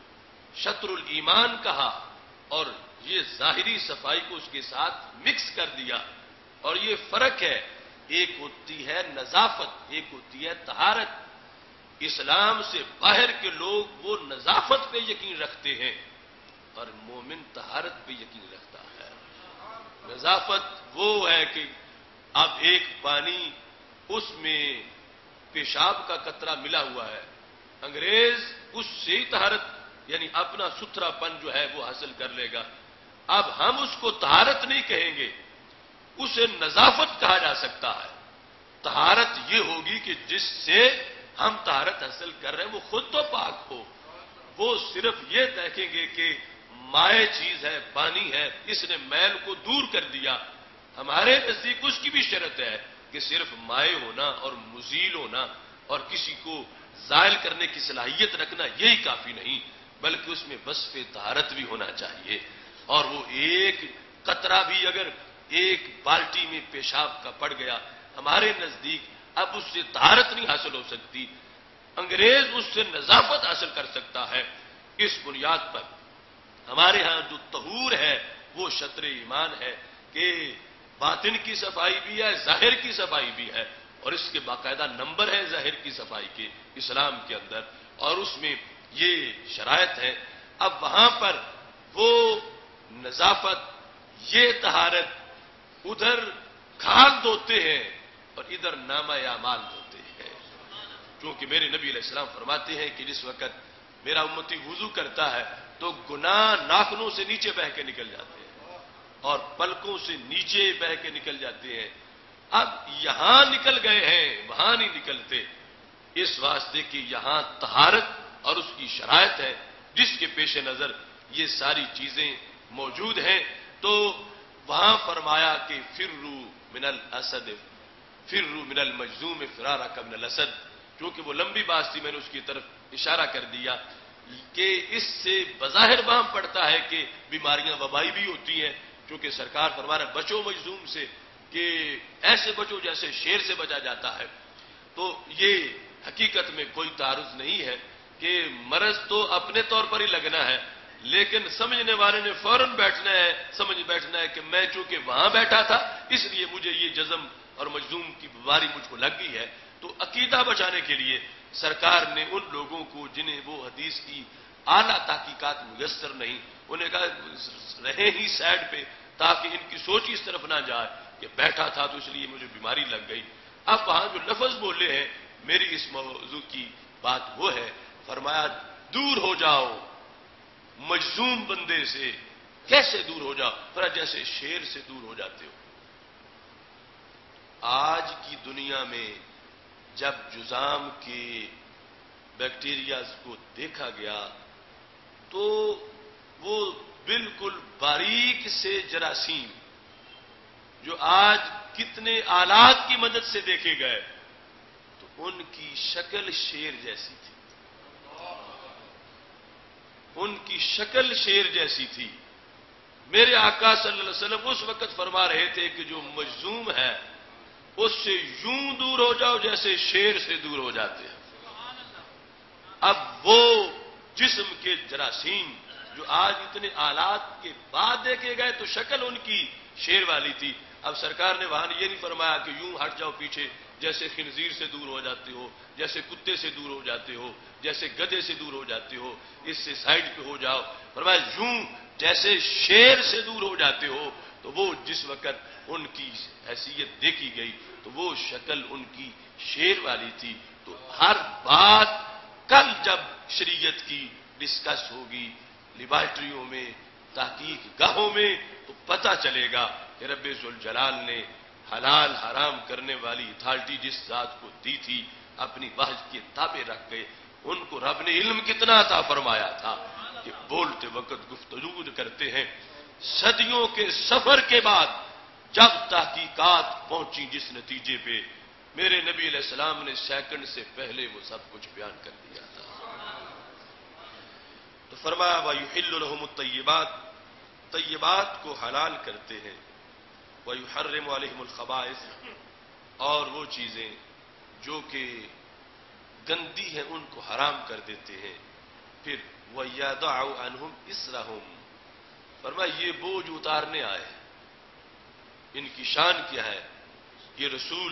شطر الایمان کہا اور یہ ظاہری صفائی کو اس کے ساتھ مکس کر دیا. اور یہ فرق ہے، ایک ہوتی ہے نظافت، ایک ہوتی ہے طہارت. اسلام سے باہر کے لوگ وہ نظافت پہ یقین رکھتے ہیں اور مومن طہارت پہ یقین رکھتا ہے. نظافت وہ ہے کہ اب ایک پانی اس میں پیشاب کا قطرہ ملا ہوا ہے، انگریز اس سے ہی طہارت یعنی اپنا ستھرا پن جو ہے وہ حاصل کر لے گا. اب ہم اس کو طہارت نہیں کہیں گے، اسے نظافت کہا جا سکتا ہے. طہارت یہ ہوگی کہ جس سے ہم طہارت حاصل کر رہے ہیں وہ خود تو پاک ہو. وہ صرف یہ دیکھیں گے کہ مائع چیز ہے، پانی ہے، اس نے میل کو دور کر دیا. ہمارے نزدیک اس کی بھی شرط ہے کہ صرف مائع ہونا اور مزیل ہونا اور کسی کو زائل کرنے کی صلاحیت رکھنا یہی کافی نہیں، بلکہ اس میں وصف طہارت بھی ہونا چاہیے. اور وہ ایک قطرہ بھی اگر ایک بالٹی میں پیشاب کا پڑ گیا، ہمارے نزدیک اب اس سے طہارت نہیں حاصل ہو سکتی، انگریز اس سے نظافت حاصل کر سکتا ہے. اس بنیاد پر ہمارے ہاں جو طہور ہے وہ شطر ایمان ہے کہ باطن کی صفائی بھی ہے، ظاہر کی صفائی بھی ہے، اور اس کے باقاعدہ نمبر ہیں ظاہر کی صفائی کے اسلام کے اندر، اور اس میں یہ شرائط ہے. اب وہاں پر وہ نظافت، یہ طہارت، ادھر کھال دھوتے ہیں اور ادھر نامہ اعمال دھوتے ہیں. کیونکہ میرے نبی علیہ السلام فرماتے ہیں کہ جس وقت میرا امتی وضو کرتا ہے تو گناہ ناخنوں سے نیچے بہہ کے نکل جاتے ہیں اور پلکوں سے نیچے بہہ کے نکل جاتے ہیں. اب یہاں نکل گئے ہیں، وہاں نہیں نکلتے، اس واسطے کہ یہاں طہارت اور اس کی شرائط ہے جس کے پیش نظر یہ ساری چیزیں موجود ہیں. تو وہاں فرمایا کہ فروا من الاسد، فروا من المجذوم فرارک من الاسد. چونکہ وہ لمبی بات تھی میں نے اس کی طرف اشارہ کر دیا کہ اس سے بظاہر وہاں پڑتا ہے کہ بیماریاں وبائی بھی ہوتی ہیں، چونکہ سرکار فرما رہا ہے بچو مجذوم سے، کہ ایسے بچو جیسے شیر سے بچا جاتا ہے. تو یہ حقیقت میں کوئی تعارض نہیں ہے کہ مرض تو اپنے طور پر ہی لگنا ہے، لیکن سمجھنے والے نے فوراً بیٹھنا ہے، سمجھ بیٹھنا ہے کہ میں چونکہ وہاں بیٹھا تھا اس لیے مجھے یہ جزم اور مجزوم کی بیماری مجھ کو لگ گئی ہے۔ تو عقیدہ بچانے کے لیے سرکار نے ان لوگوں کو جنہیں وہ حدیث کی اعلیٰ تحقیقات میسر نہیں، انہیں کہا رہے ہی سائڈ پہ تاکہ ان کی سوچ اس طرف نہ جائے کہ بیٹھا تھا تو اس لیے مجھے بیماری لگ گئی۔ اب وہاں جو لفظ بولے ہیں میری اس موضوع کی بات وہ ہے، فرمایا دور ہو جاؤ مجزوم بندے سے۔ کیسے دور ہو جاؤ؟ فرمایا جیسے شیر سے دور ہو جاتے ہو۔ آج کی دنیا میں جب جذام کے بیکٹیریاز کو دیکھا گیا تو وہ بالکل باریک سے جراثیم جو آج کتنے آلات کی مدد سے دیکھے گئے تو ان کی شکل شیر جیسی تھی، ان کی شکل شیر جیسی تھی۔ میرے آقا صلی اللہ علیہ وسلم اس وقت فرما رہے تھے کہ جو مجزوم ہے اس سے یوں دور ہو جاؤ جیسے شیر سے دور ہو جاتے ہیں۔ اب وہ جسم کے جراثیم جو آج اتنے آلات کے بعد دیکھے گئے تو شکل ان کی شیر والی تھی۔ اب سرکار نے وہاں یہ نہیں فرمایا کہ یوں ہٹ جاؤ پیچھے جیسے خنزیر سے دور ہو جاتے ہو، جیسے کتے سے دور ہو جاتے ہو، جیسے گدھے سے دور ہو جاتے ہو، اس سے سائڈ پہ ہو جاؤ۔ فرمایا یوں جیسے شیر سے دور ہو جاتے ہو۔ تو وہ جس وقت ان کی حیثیت دیکھی گئی تو وہ شکل ان کی شیر والی تھی۔ تو ہر بات کل جب شریعت کی ڈسکس ہوگی لیبارٹریوں میں، تحقیق گاہوں میں، تو پتہ چلے گا کہ رب ذوالجلال نے حلال حرام کرنے والی اتھارٹی جس ذات کو دی تھی اپنی وحی کے تابع رکھ کے ان کو رب نے علم کتنا عطا فرمایا تھا کہ بولتے وقت گفتگو کرتے ہیں۔ صدیوں کے سفر کے بعد جب تحقیقات پہنچی جس نتیجے پہ میرے نبی علیہ السلام نے سیکنڈ سے پہلے وہ سب کچھ بیان کر دیا تھا۔ تو فرمایا وَيُحِلُّ لَهُمُ الطَّيِّبَاتِ، طیبات کو حلال کرتے ہیں، وَيُحَرِّمُ عَلَيْهِمُ الْخَبَائِثَ، اور وہ چیزیں جو کہ گندی ہیں ان کو حرام کر دیتے ہیں۔ پھر وَيَضَعُ عَنْهُمْ إِصْرَهُمْ، فرمایا یہ بوجھ اتارنے آئے، ان کی شان کیا ہے، یہ رسول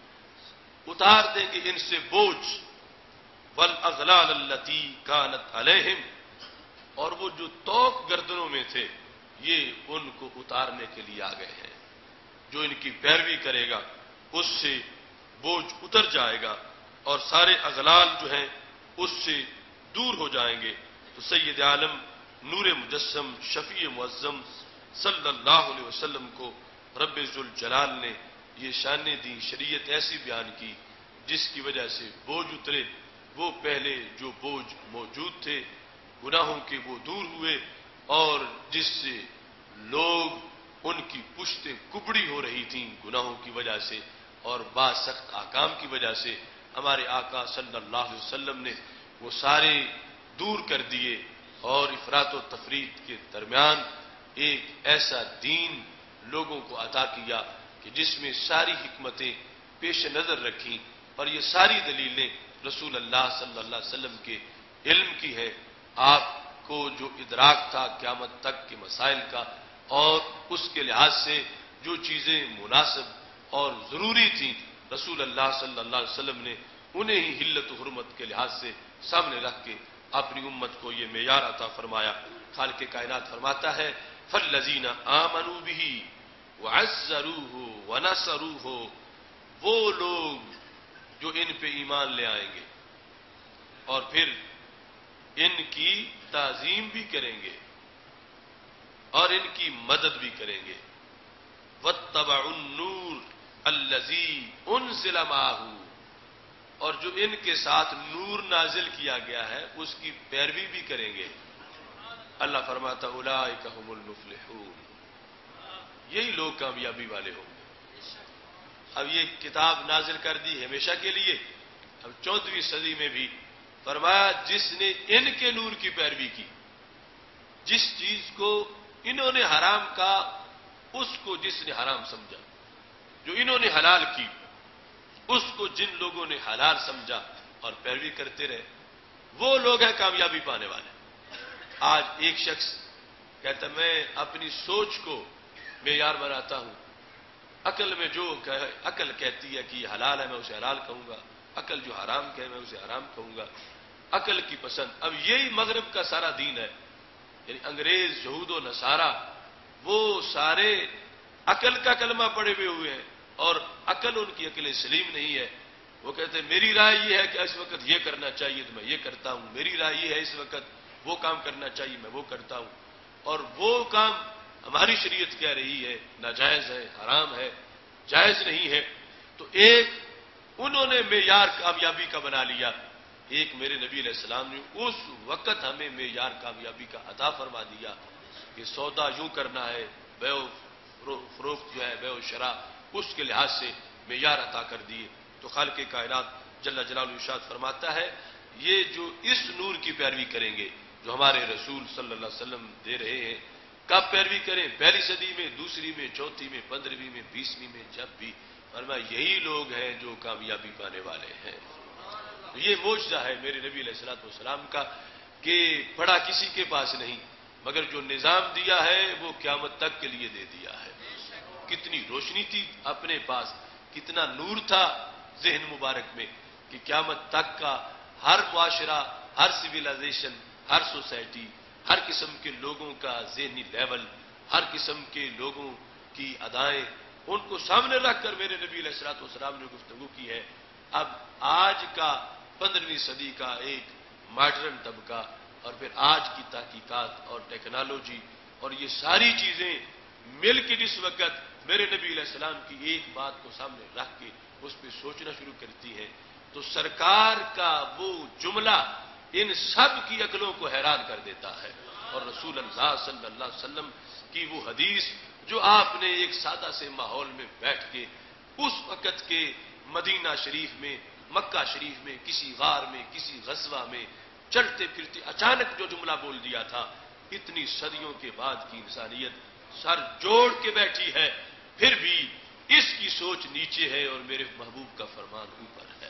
اتار دیں گے ان سے بوجھ، وَالْأَغْلَالَ الَّتِي كَانَتْ عَلَيْهِمْ، اور وہ جو توق گردنوں میں تھے یہ ان کو اتارنے کے لیے آ گئے ہیں۔ جو ان کی پیروی کرے گا اس سے بوجھ اتر جائے گا اور سارے اغلال جو ہیں اس سے دور ہو جائیں گے۔ تو سید عالم نور مجسم شفیع معظم صلی اللہ علیہ وسلم کو رب ذوالجلال نے یہ شانیں دی، شریعت ایسی بیان کی جس کی وجہ سے بوجھ اترے۔ وہ پہلے جو بوجھ موجود تھے گناہوں کے وہ دور ہوئے، اور جس سے لوگ ان کی پشتیں کبڑی ہو رہی تھیں گناہوں کی وجہ سے اور بعض سخت احکام کی وجہ سے، ہمارے آقا صلی اللہ علیہ وسلم نے وہ سارے دور کر دیے اور افراط و تفریط کے درمیان ایک ایسا دین لوگوں کو عطا کیا کہ جس میں ساری حکمتیں پیش نظر رکھیں، اور یہ ساری دلیلیں رسول اللہ صلی اللہ علیہ وسلم کے علم کی ہیں۔ آپ کو جو ادراک تھا قیامت تک کے مسائل کا اور اس کے لحاظ سے جو چیزیں مناسب اور ضروری تھیں رسول اللہ صلی اللہ علیہ وسلم نے انہیں ہی حلت و حرمت کے لحاظ سے سامنے رکھ کے اپنی امت کو یہ معیار عطا فرمایا۔ خالق کائنات فرماتا ہے فَالَّذِينَ آمَنُوا بِهِ وَعَزَّرُوهُ وَنَصَرُوهُ، وہ لوگ جو ان پہ ایمان لے آئیں گے اور پھر ان کی تعظیم بھی کریں گے اور ان کی مدد بھی کریں گے۔ وَاتَّبَعُوا النُّورَ الَّذِي أُنزِلَ مَعَهُ، اور جو ان کے ساتھ نور نازل کیا گیا ہے اس کی پیروی بھی کریں گے۔ اللہ فرماتا اولئک هم المفلحون، یہی لوگ کامیابی والے ہوں گے۔ اب یہ کتاب نازل کر دی ہمیشہ کے لیے، اب 14ویں صدی میں بھی فرمایا جس نے ان کے نور کی پیروی کی، جس چیز کو انہوں نے حرام کہا اس کو جس نے حرام سمجھا، جو انہوں نے حلال کی اس کو جن لوگوں نے حلال سمجھا، اور پیروی کرتے رہے، وہ لوگ ہیں کامیابی پانے والے۔ آج ایک شخص کہتا میں اپنی سوچ کو معیار بناتا ہوں، عقل میں جو عقل کہتی ہے کہ یہ حلال ہے میں اسے حلال کہوں گا، عقل جو حرام کہے میں اسے حرام کہوں گا، عقل کی پسند۔ اب یہی مغرب کا سارا دین ہے، یعنی انگریز، یہود و نصارہ، وہ سارے عقل کا کلمہ پڑے ہوئے ہیں اور عقل ان کی عقل سلیم نہیں ہے۔ وہ کہتے ہیں میری رائے یہ ہے کہ اس وقت یہ کرنا چاہیے تو میں یہ کرتا ہوں، میری رائے یہ ہے اس وقت وہ کام کرنا چاہیے میں وہ کرتا ہوں، اور وہ کام ہماری شریعت کہہ رہی ہے ناجائز ہے، حرام ہے، جائز نہیں ہے۔ تو ایک انہوں نے معیار کامیابی کا بنا لیا، ایک میرے نبی علیہ السلام نے اس وقت ہمیں معیار کامیابی کا عطا فرما دیا کہ سودا یوں کرنا ہے، بیع و فروخت جو ہے بیع و شراء، اس کے لحاظ سے معیار عطا کر دیے۔ تو خالق کائنات جل جلالہ ارشاد فرماتا ہے یہ جو اس نور کی پیروی کریں گے جو ہمارے رسول صلی اللہ علیہ وسلم دے رہے ہیں، کب پیروی کریں؟ پہلی صدی میں، دوسری میں، چوتھی میں، 15ویں میں، 20ویں میں، جب بھی فرمایا یہی لوگ ہیں جو کامیابی پانے والے ہیں۔ تو یہ معجزہ ہے میرے نبی علیہ الصلوۃ والسلام کا کہ پڑا کسی کے پاس نہیں، مگر جو نظام دیا ہے وہ قیامت تک کے لیے دے دیا ہے۔ کتنی روشنی تھی اپنے پاس، کتنا نور تھا ذہن مبارک میں کہ قیامت تک کا ہر معاشرہ، ہر سویلائزیشن، ہر سوسائٹی، ہر قسم کے لوگوں کا ذہنی لیول، ہر قسم کے لوگوں کی ادائیں، ان کو سامنے رکھ کر میرے نبی علیہ الصلوۃ والسلام نے گفتگو کی ہے۔ اب آج کا 15ویں صدی کا ایک ماڈرن طبقہ اور پھر آج کی تحقیقات اور ٹیکنالوجی اور یہ ساری چیزیں مل کے جس وقت میرے نبی علیہ السلام کی ایک بات کو سامنے رکھ کے اس پہ سوچنا شروع کرتی ہے تو سرکار کا وہ جملہ ان سب کی عقلوں کو حیران کر دیتا ہے، اور رسول اللہ صلی اللہ علیہ وسلم کی وہ حدیث جو آپ نے ایک سادہ سے ماحول میں بیٹھ کے اس وقت کے مدینہ شریف میں، مکہ شریف میں، کسی غار میں، کسی غزوہ میں چلتے پھرتے اچانک جو جملہ بول دیا تھا، اتنی صدیوں کے بعد کی انسانیت سر جوڑ کے بیٹھی ہے، پھر بھی اس کی سوچ نیچے ہے اور میرے محبوب کا فرمان اوپر ہے۔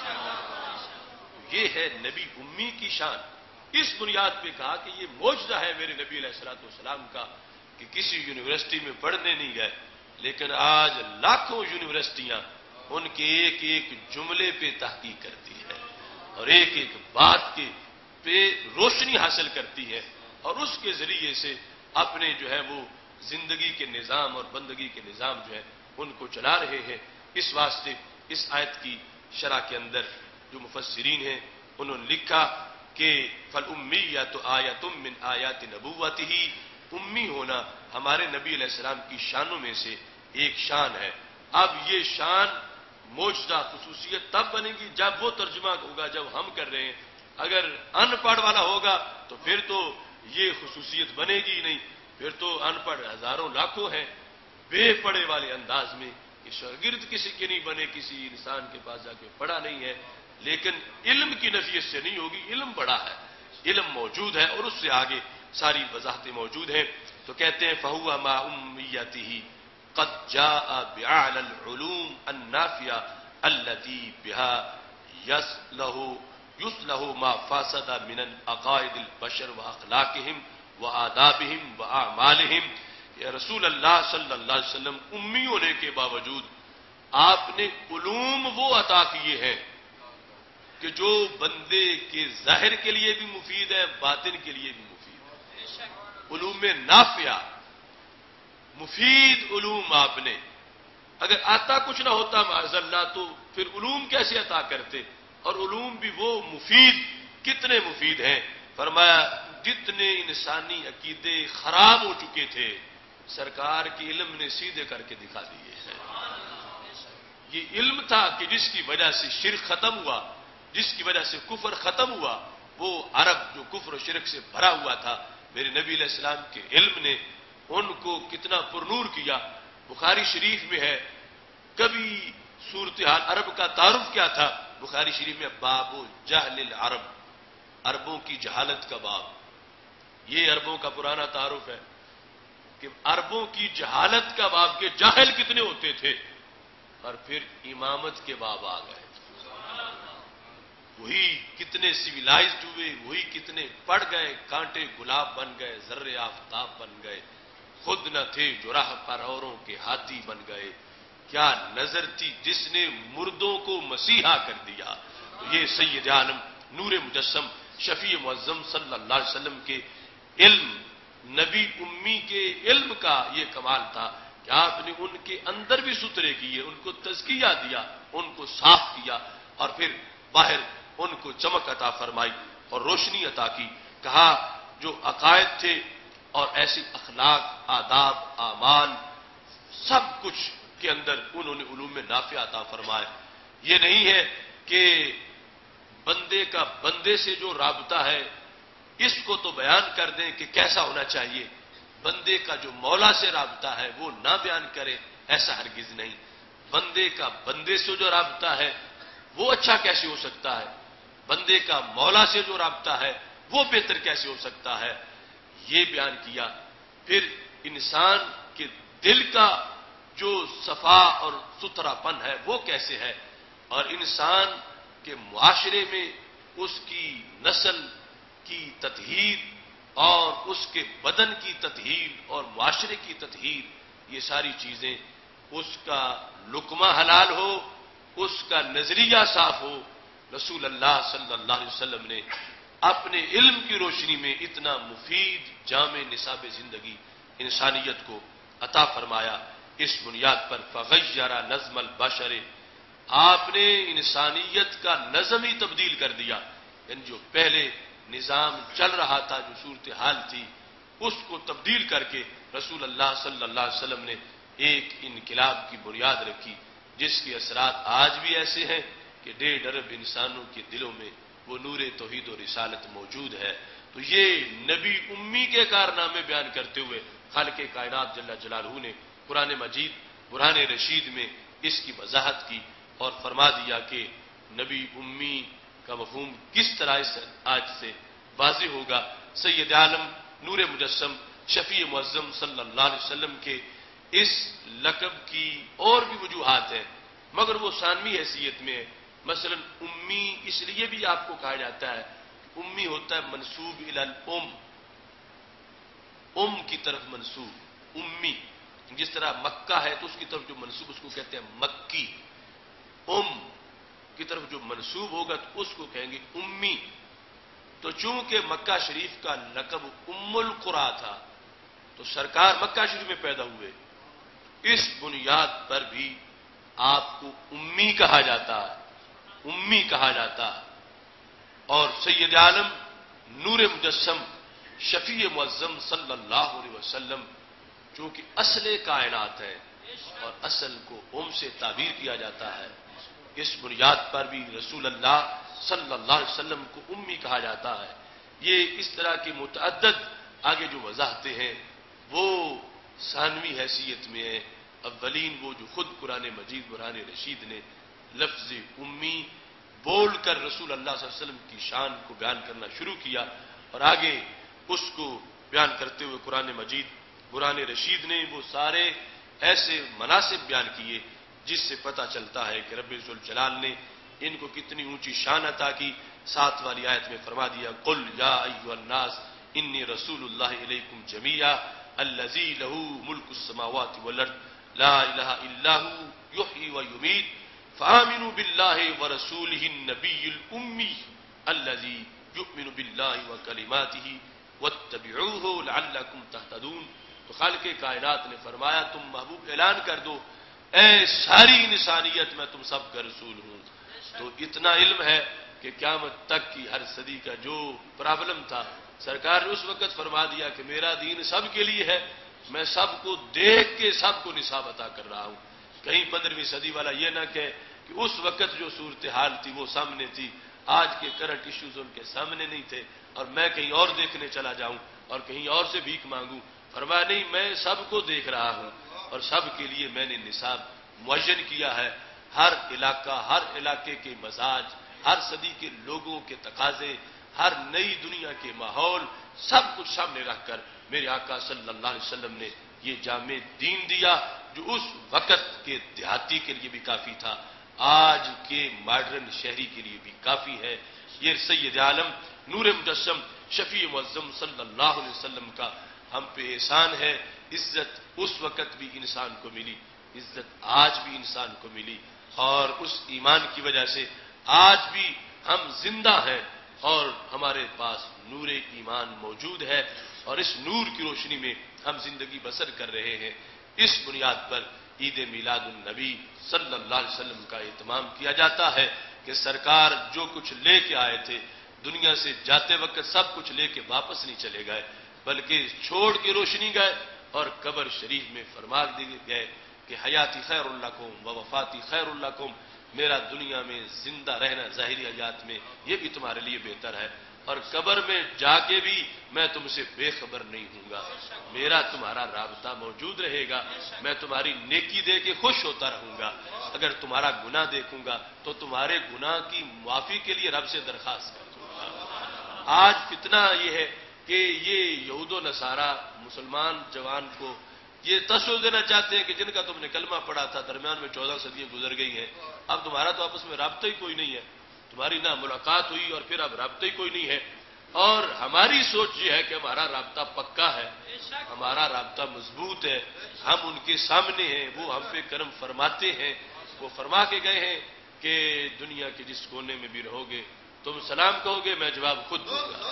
یہ ہے نبی امی کی شان۔ اس بنیاد پہ کہا کہ یہ معجزہ ہے میرے نبی علیہ الصلوۃ والسلام کا کہ کسی یونیورسٹی میں پڑھنے نہیں گئے، لیکن آج لاکھوں یونیورسٹیاں ان کے ایک ایک جملے پہ تحقیق کرتی ہے اور ایک ایک بات کے پہ روشنی حاصل کرتی ہے اور اس کے ذریعے سے اپنے جو ہے وہ زندگی کے نظام اور بندگی کے نظام جو ہے ان کو چلا رہے ہیں۔ اس واسطے اس آیت کی شرح کے اندر جو مفسرین ہیں انہوں نے لکھا کہ فَالْأُمِّيَّةُ آیَةٌ مِّنْ آیَاتِ نَبُوَّتِهِ، امی ہونا ہمارے نبی علیہ السلام کی شانوں میں سے ایک شان ہے۔ اب یہ شان معجزہ خصوصیت تب بنے گی جب وہ ترجمہ ہوگا جب ہم کر رہے ہیں، اگر ان پڑھ والا ہوگا تو پھر تو یہ خصوصیت بنے گی نہیں، پھر تو ان پڑھ ہزاروں لاکھوں ہیں۔ بے پڑھے والے انداز میں کہ شاگرد کسی کے نہیں بنے، کسی انسان کے پاس جا کے پڑھا نہیں ہے، لیکن علم کی نفیت سے نہیں ہوگی، علم بڑا ہے، علم موجود ہے اور اس سے آگے ساری وضاحتیں موجود ہیں۔ تو کہتے ہیں فَهُوَ مَا أُمِّيَّتِهِ قَدْ جَاءَ بِأَعْلَى الْعُلُومِ النَّافِعَةِ الَّتِي بِهَا يُصْلَحُ مَا فَسَدَ مِنَ عَقَائِدِ الْبَشَرِ وَأَخْلَاقِهِمْ وَآدَابِهِمْ وَأَعْمَالِهِمْ۔ کہ رسول اللہ صلی اللہ علیہ وسلم امی ہونے کے باوجود آپ نے علوم وہ عطا کیے ہیں کہ جو بندے کے ظاہر کے لیے بھی مفید ہے، باطن کے لیے بھی مفید ہے۔ علوم نافعہ، مفید علوم آپ نے، اگر آتا کچھ نہ ہوتا معاذ اللہ تو پھر علوم کیسے عطا کرتے، اور علوم بھی وہ مفید، کتنے مفید ہیں۔ فرمایا جتنے انسانی عقیدے خراب ہو چکے تھے سرکار کی علم نے سیدھے کر کے دکھا دیے ہیں۔ یہ علم تھا کہ جس کی وجہ سے شرک ختم ہوا، جس کی وجہ سے کفر ختم ہوا، وہ عرب جو کفر و شرک سے بھرا ہوا تھا، میرے نبی علیہ السلام کے علم نے ان کو کتنا پرنور کیا۔ بخاری شریف میں ہے، کبھی صورتحال عرب کا تعارف کیا تھا، بخاری شریف میں باب جہل العرب، عربوں کی جہالت کا باب۔ یہ عربوں کا پرانا تعارف ہے کہ عربوں کی جہالت کا باب، کے جاہل کتنے ہوتے تھے، اور پھر امامت کے باب آ گئے۔ وہی کتنے سویلائزڈ ہوئے، وہی کتنے پڑ گئے، کانٹے گلاب بن گئے، ذرے آفتاب بن گئے، خود نہ تھے جو راہ پر اوروں کے ہاتھی بن گئے۔ کیا نظر تھی جس نے مردوں کو مسیحا کر دیا۔ تو یہ سید عالم نور مجسم شفیع معظم صلی اللہ علیہ وسلم کے علم، نبی امی کے علم کا یہ کمال تھا کہ آپ نے ان کے اندر بھی ستھرے کیے، ان کو تزکیہ دیا، ان کو صاف کیا، اور پھر باہر ان کو چمک عطا فرمائی اور روشنی عطا کی۔ کہا جو عقائد تھے اور ایسی اخلاق، آداب، اعمال، سب کچھ کے اندر انہوں نے علوم نافع عطا فرمائے۔ یہ نہیں ہے کہ بندے کا بندے سے جو رابطہ ہے اس کو تو بیان کر دیں کہ کیسا ہونا چاہیے، بندے کا جو مولا سے رابطہ ہے وہ نہ بیان کرے، ایسا ہرگز نہیں۔ بندے کا بندے سے جو رابطہ ہے وہ اچھا کیسے ہو سکتا ہے، بندے کا مولا سے جو رابطہ ہے وہ بہتر کیسے ہو سکتا ہے، یہ بیان کیا۔ پھر انسان کے دل کا جو صفا اور ستھرا پن ہے وہ کیسے ہے، اور انسان کے معاشرے میں اس کی نسل کی تطہیر اور اس کے بدن کی تطہیر اور معاشرے کی تطہیر، یہ ساری چیزیں، اس کا لقمہ حلال ہو، اس کا نظریہ صاف ہو۔ رسول اللہ صلی اللہ علیہ وسلم نے اپنے علم کی روشنی میں اتنا مفید جامع نصاب زندگی انسانیت کو عطا فرمایا۔ اس بنیاد پر فغیر نظم البشر، آپ نے انسانیت کا نظم ہی تبدیل کر دیا۔ یعنی جو پہلے نظام چل رہا تھا، جو صورتحال تھی، اس کو تبدیل کر کے رسول اللہ صلی اللہ علیہ وسلم نے ایک انقلاب کی بنیاد رکھی، جس کے اثرات آج بھی ایسے ہیں کہ 1.5 ارب انسانوں کے دلوں میں وہ نور توحید و رسالت موجود ہے۔ تو یہ نبی امی کے کارنامے بیان کرتے ہوئے خالق کائنات جل جلالہ نے قرآن مجید برہان رشید میں اس کی وضاحت کی اور فرما دیا کہ نبی امی کا مفہوم کس طرح اس آج سے واضح ہوگا۔ سید عالم نور مجسم شفیع معظم صلی اللہ علیہ وسلم کے اس لقب کی اور بھی وجوہات ہیں، مگر وہ ثانوی حیثیت میں ہے۔ مثلا امی اس لیے بھی آپ کو کہا جاتا ہے، امی ہوتا ہے منسوب الی الام، ام کی طرف منسوب، امی۔ جس طرح مکہ ہے تو اس کی طرف جو منسوب اس کو کہتے ہیں مکی، ام کی طرف جو منسوب ہوگا تو اس کو کہیں گے امی۔ تو چونکہ مکہ شریف کا لقب ام القرا تھا تو سرکار مکہ شریف میں پیدا ہوئے، اس بنیاد پر بھی آپ کو امی کہا جاتا ہے، امی کہا جاتا ہے۔ اور سید عالم نور مجسم شفیع معظم صلی اللہ علیہ وسلم چونکہ اصل کائنات ہے اور اصل کو ام سے تعبیر کیا جاتا ہے، اس بنیاد پر بھی رسول اللہ صلی اللہ علیہ وسلم کو امی کہا جاتا ہے۔ یہ اس طرح کی متعدد آگے جو وضاحتیں ہیں وہ ثانوی حیثیت میں ہے۔ اولین وہ جو خود قرآن مجید برہان رشید نے لفظ امی بول کر رسول اللہ صلی اللہ علیہ وسلم کی شان کو بیان کرنا شروع کیا، اور آگے اس کو بیان کرتے ہوئے قرآن مجید برہان رشید نے وہ سارے ایسے مناسب بیان کیے جس سے پتہ چلتا ہے کہ رب ذوالجلال نے ان کو کتنی اونچی شان عطا کی۔ 7 والی آیت میں فرما دیا قل یا ایھا الناس انی رسول اللہ الیکم جمیعا الذی لہ ملک السماوات والارض لا الہ الا هو یحیی ویمیت فآمنوا باللہ ورسولہ النبی الامی الذی یؤمن باللہ وکلماتہ واتبعوہ لعلکم تہتدون۔ تو خالق کائنات نے فرمایا تم محبوب اعلان کر دو اے ساری انسانیت میں تم سب کا رسول ہوں۔ تو اتنا علم ہے کہ قیامت تک کی ہر صدی کا جو پرابلم تھا سرکار نے اس وقت فرما دیا کہ میرا دین سب کے لیے ہے، میں سب کو دیکھ کے سب کو نصاب عطا کر رہا ہوں۔ کہیں 15ویں صدی والا یہ نہ کہے کہ اس وقت جو صورتحال تھی وہ سامنے تھی، آج کے کرنٹ ایشوز ان کے سامنے نہیں تھے، اور میں کہیں اور دیکھنے چلا جاؤں اور کہیں اور سے بھیک مانگوں۔ فرمایا نہیں، میں سب کو دیکھ رہا ہوں اور سب کے لیے میں نے نصاب معین کیا ہے۔ ہر علاقہ، ہر علاقے کے مزاج، ہر صدی کے لوگوں کے تقاضے، ہر نئی دنیا کے ماحول، سب کچھ سامنے رکھ کر میرے آقا صلی اللہ علیہ وسلم نے یہ جامع دین دیا جو اس وقت کے دیہاتی کے لیے بھی کافی تھا آج کے ماڈرن شہری کے لیے بھی کافی ہے۔ یہ سید عالم نور مجسم شفیع معظم صلی اللہ علیہ وسلم کا ہم پہ احسان ہے۔ عزت اس وقت بھی انسان کو ملی، عزت آج بھی انسان کو ملی، اور اس ایمان کی وجہ سے آج بھی ہم زندہ ہیں اور ہمارے پاس نور ایمان موجود ہے، اور اس نور کی روشنی میں ہم زندگی بسر کر رہے ہیں۔ اس بنیاد پر عید میلاد النبی صلی اللہ علیہ وسلم کا اہتمام کیا جاتا ہے کہ سرکار جو کچھ لے کے آئے تھے، دنیا سے جاتے وقت سب کچھ لے کے واپس نہیں چلے گئے، بلکہ چھوڑ کے روشنی گئے، اور قبر شریف میں فرما دیے گئے کہ حیاتی خیر لکم و وفاتی خیر لکم، میرا دنیا میں زندہ رہنا ظاہری حیات میں یہ بھی تمہارے لیے بہتر ہے، اور قبر میں جا کے بھی میں تم سے بے خبر نہیں ہوں گا، میرا تمہارا رابطہ موجود رہے گا، میں تمہاری نیکی دے کے خوش ہوتا رہوں گا، اگر تمہارا گناہ دیکھوں گا تو تمہارے گناہ کی معافی کے لیے رب سے درخواست کروں گا۔ آج فتنہ یہ ہے کہ یہ یہود و نصارہ مسلمان جوان کو یہ تصور دینا چاہتے ہیں کہ جن کا تم نے کلمہ پڑھا تھا درمیان میں 14 صدیاں گزر گئی ہیں، اب تمہارا تو آپس میں رابطہ ہی کوئی نہیں ہے، تمہاری نہ ملاقات ہوئی اور پھر اب رابطہ ہی کوئی نہیں ہے۔ اور ہماری سوچ یہ ہے کہ ہمارا رابطہ پکا ہے، ہمارا رابطہ مضبوط ہے، ہم ان کے سامنے ہیں، وہ ہم پہ کرم فرماتے ہیں، وہ فرما کے گئے ہیں کہ دنیا کے جس کونے میں بھی رہو گے تم سلام کہو گے میں جواب خود دوں گا۔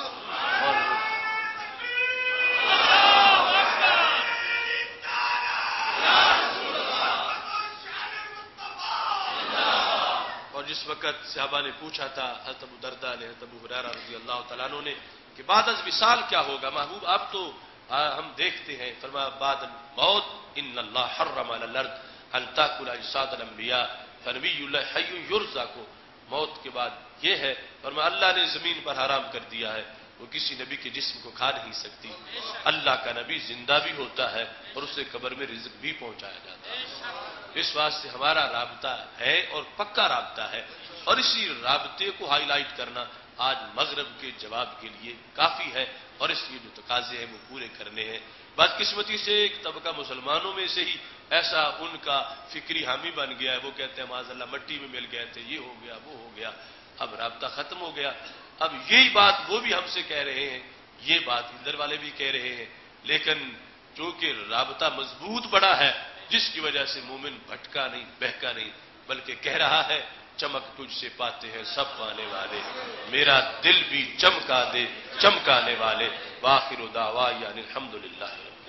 اور جس وقت صحابہ نے پوچھا تھا حضرت ابو درداء نے، حضرت ابو ہریرہ رضی اللہ تعالیٰ عنہ نے کہ بعد از وصال کیا ہوگا محبوب، آپ تو ہم دیکھتے ہیں، فرمایا بعد الموت ان اللہ حرم علی الارض ان تاکل اجساد الانبیاء فنبی اللہ حی یرزق، موت کے بعد یہ ہے، فرمایا اللہ نے زمین پر حرام کر دیا ہے، وہ کسی نبی کے جسم کو کھا نہیں سکتی، اللہ کا نبی زندہ بھی ہوتا ہے اور اسے قبر میں رزق بھی پہنچایا جاتا ہے۔ اس واسطے ہمارا رابطہ ہے اور پکا رابطہ ہے، اور اسی رابطے کو ہائی لائٹ کرنا آج مغرب کے جواب کے لیے کافی ہے، اور اس لیے جو تقاضے ہیں وہ پورے کرنے ہیں۔ بدقسمتی سے ایک طبقہ مسلمانوں میں سے ہی ایسا ان کا فکری حامی بن گیا ہے، وہ کہتے ہیں معاذ اللہ مٹی میں مل گئے تھے، یہ ہو گیا وہ ہو گیا، اب رابطہ ختم ہو گیا۔ اب یہی بات وہ بھی ہم سے کہہ رہے ہیں، یہ بات ادھر والے بھی کہہ رہے ہیں، لیکن چونکہ رابطہ مضبوط بڑا ہے جس کی وجہ سے مومن بھٹکا نہیں بہکا نہیں، بلکہ کہہ رہا ہے چمک تجھ سے پاتے ہیں سب پانے والے، میرا دل بھی چمکا دے چمکانے والے، وآخر دعوانا الحمدللہ۔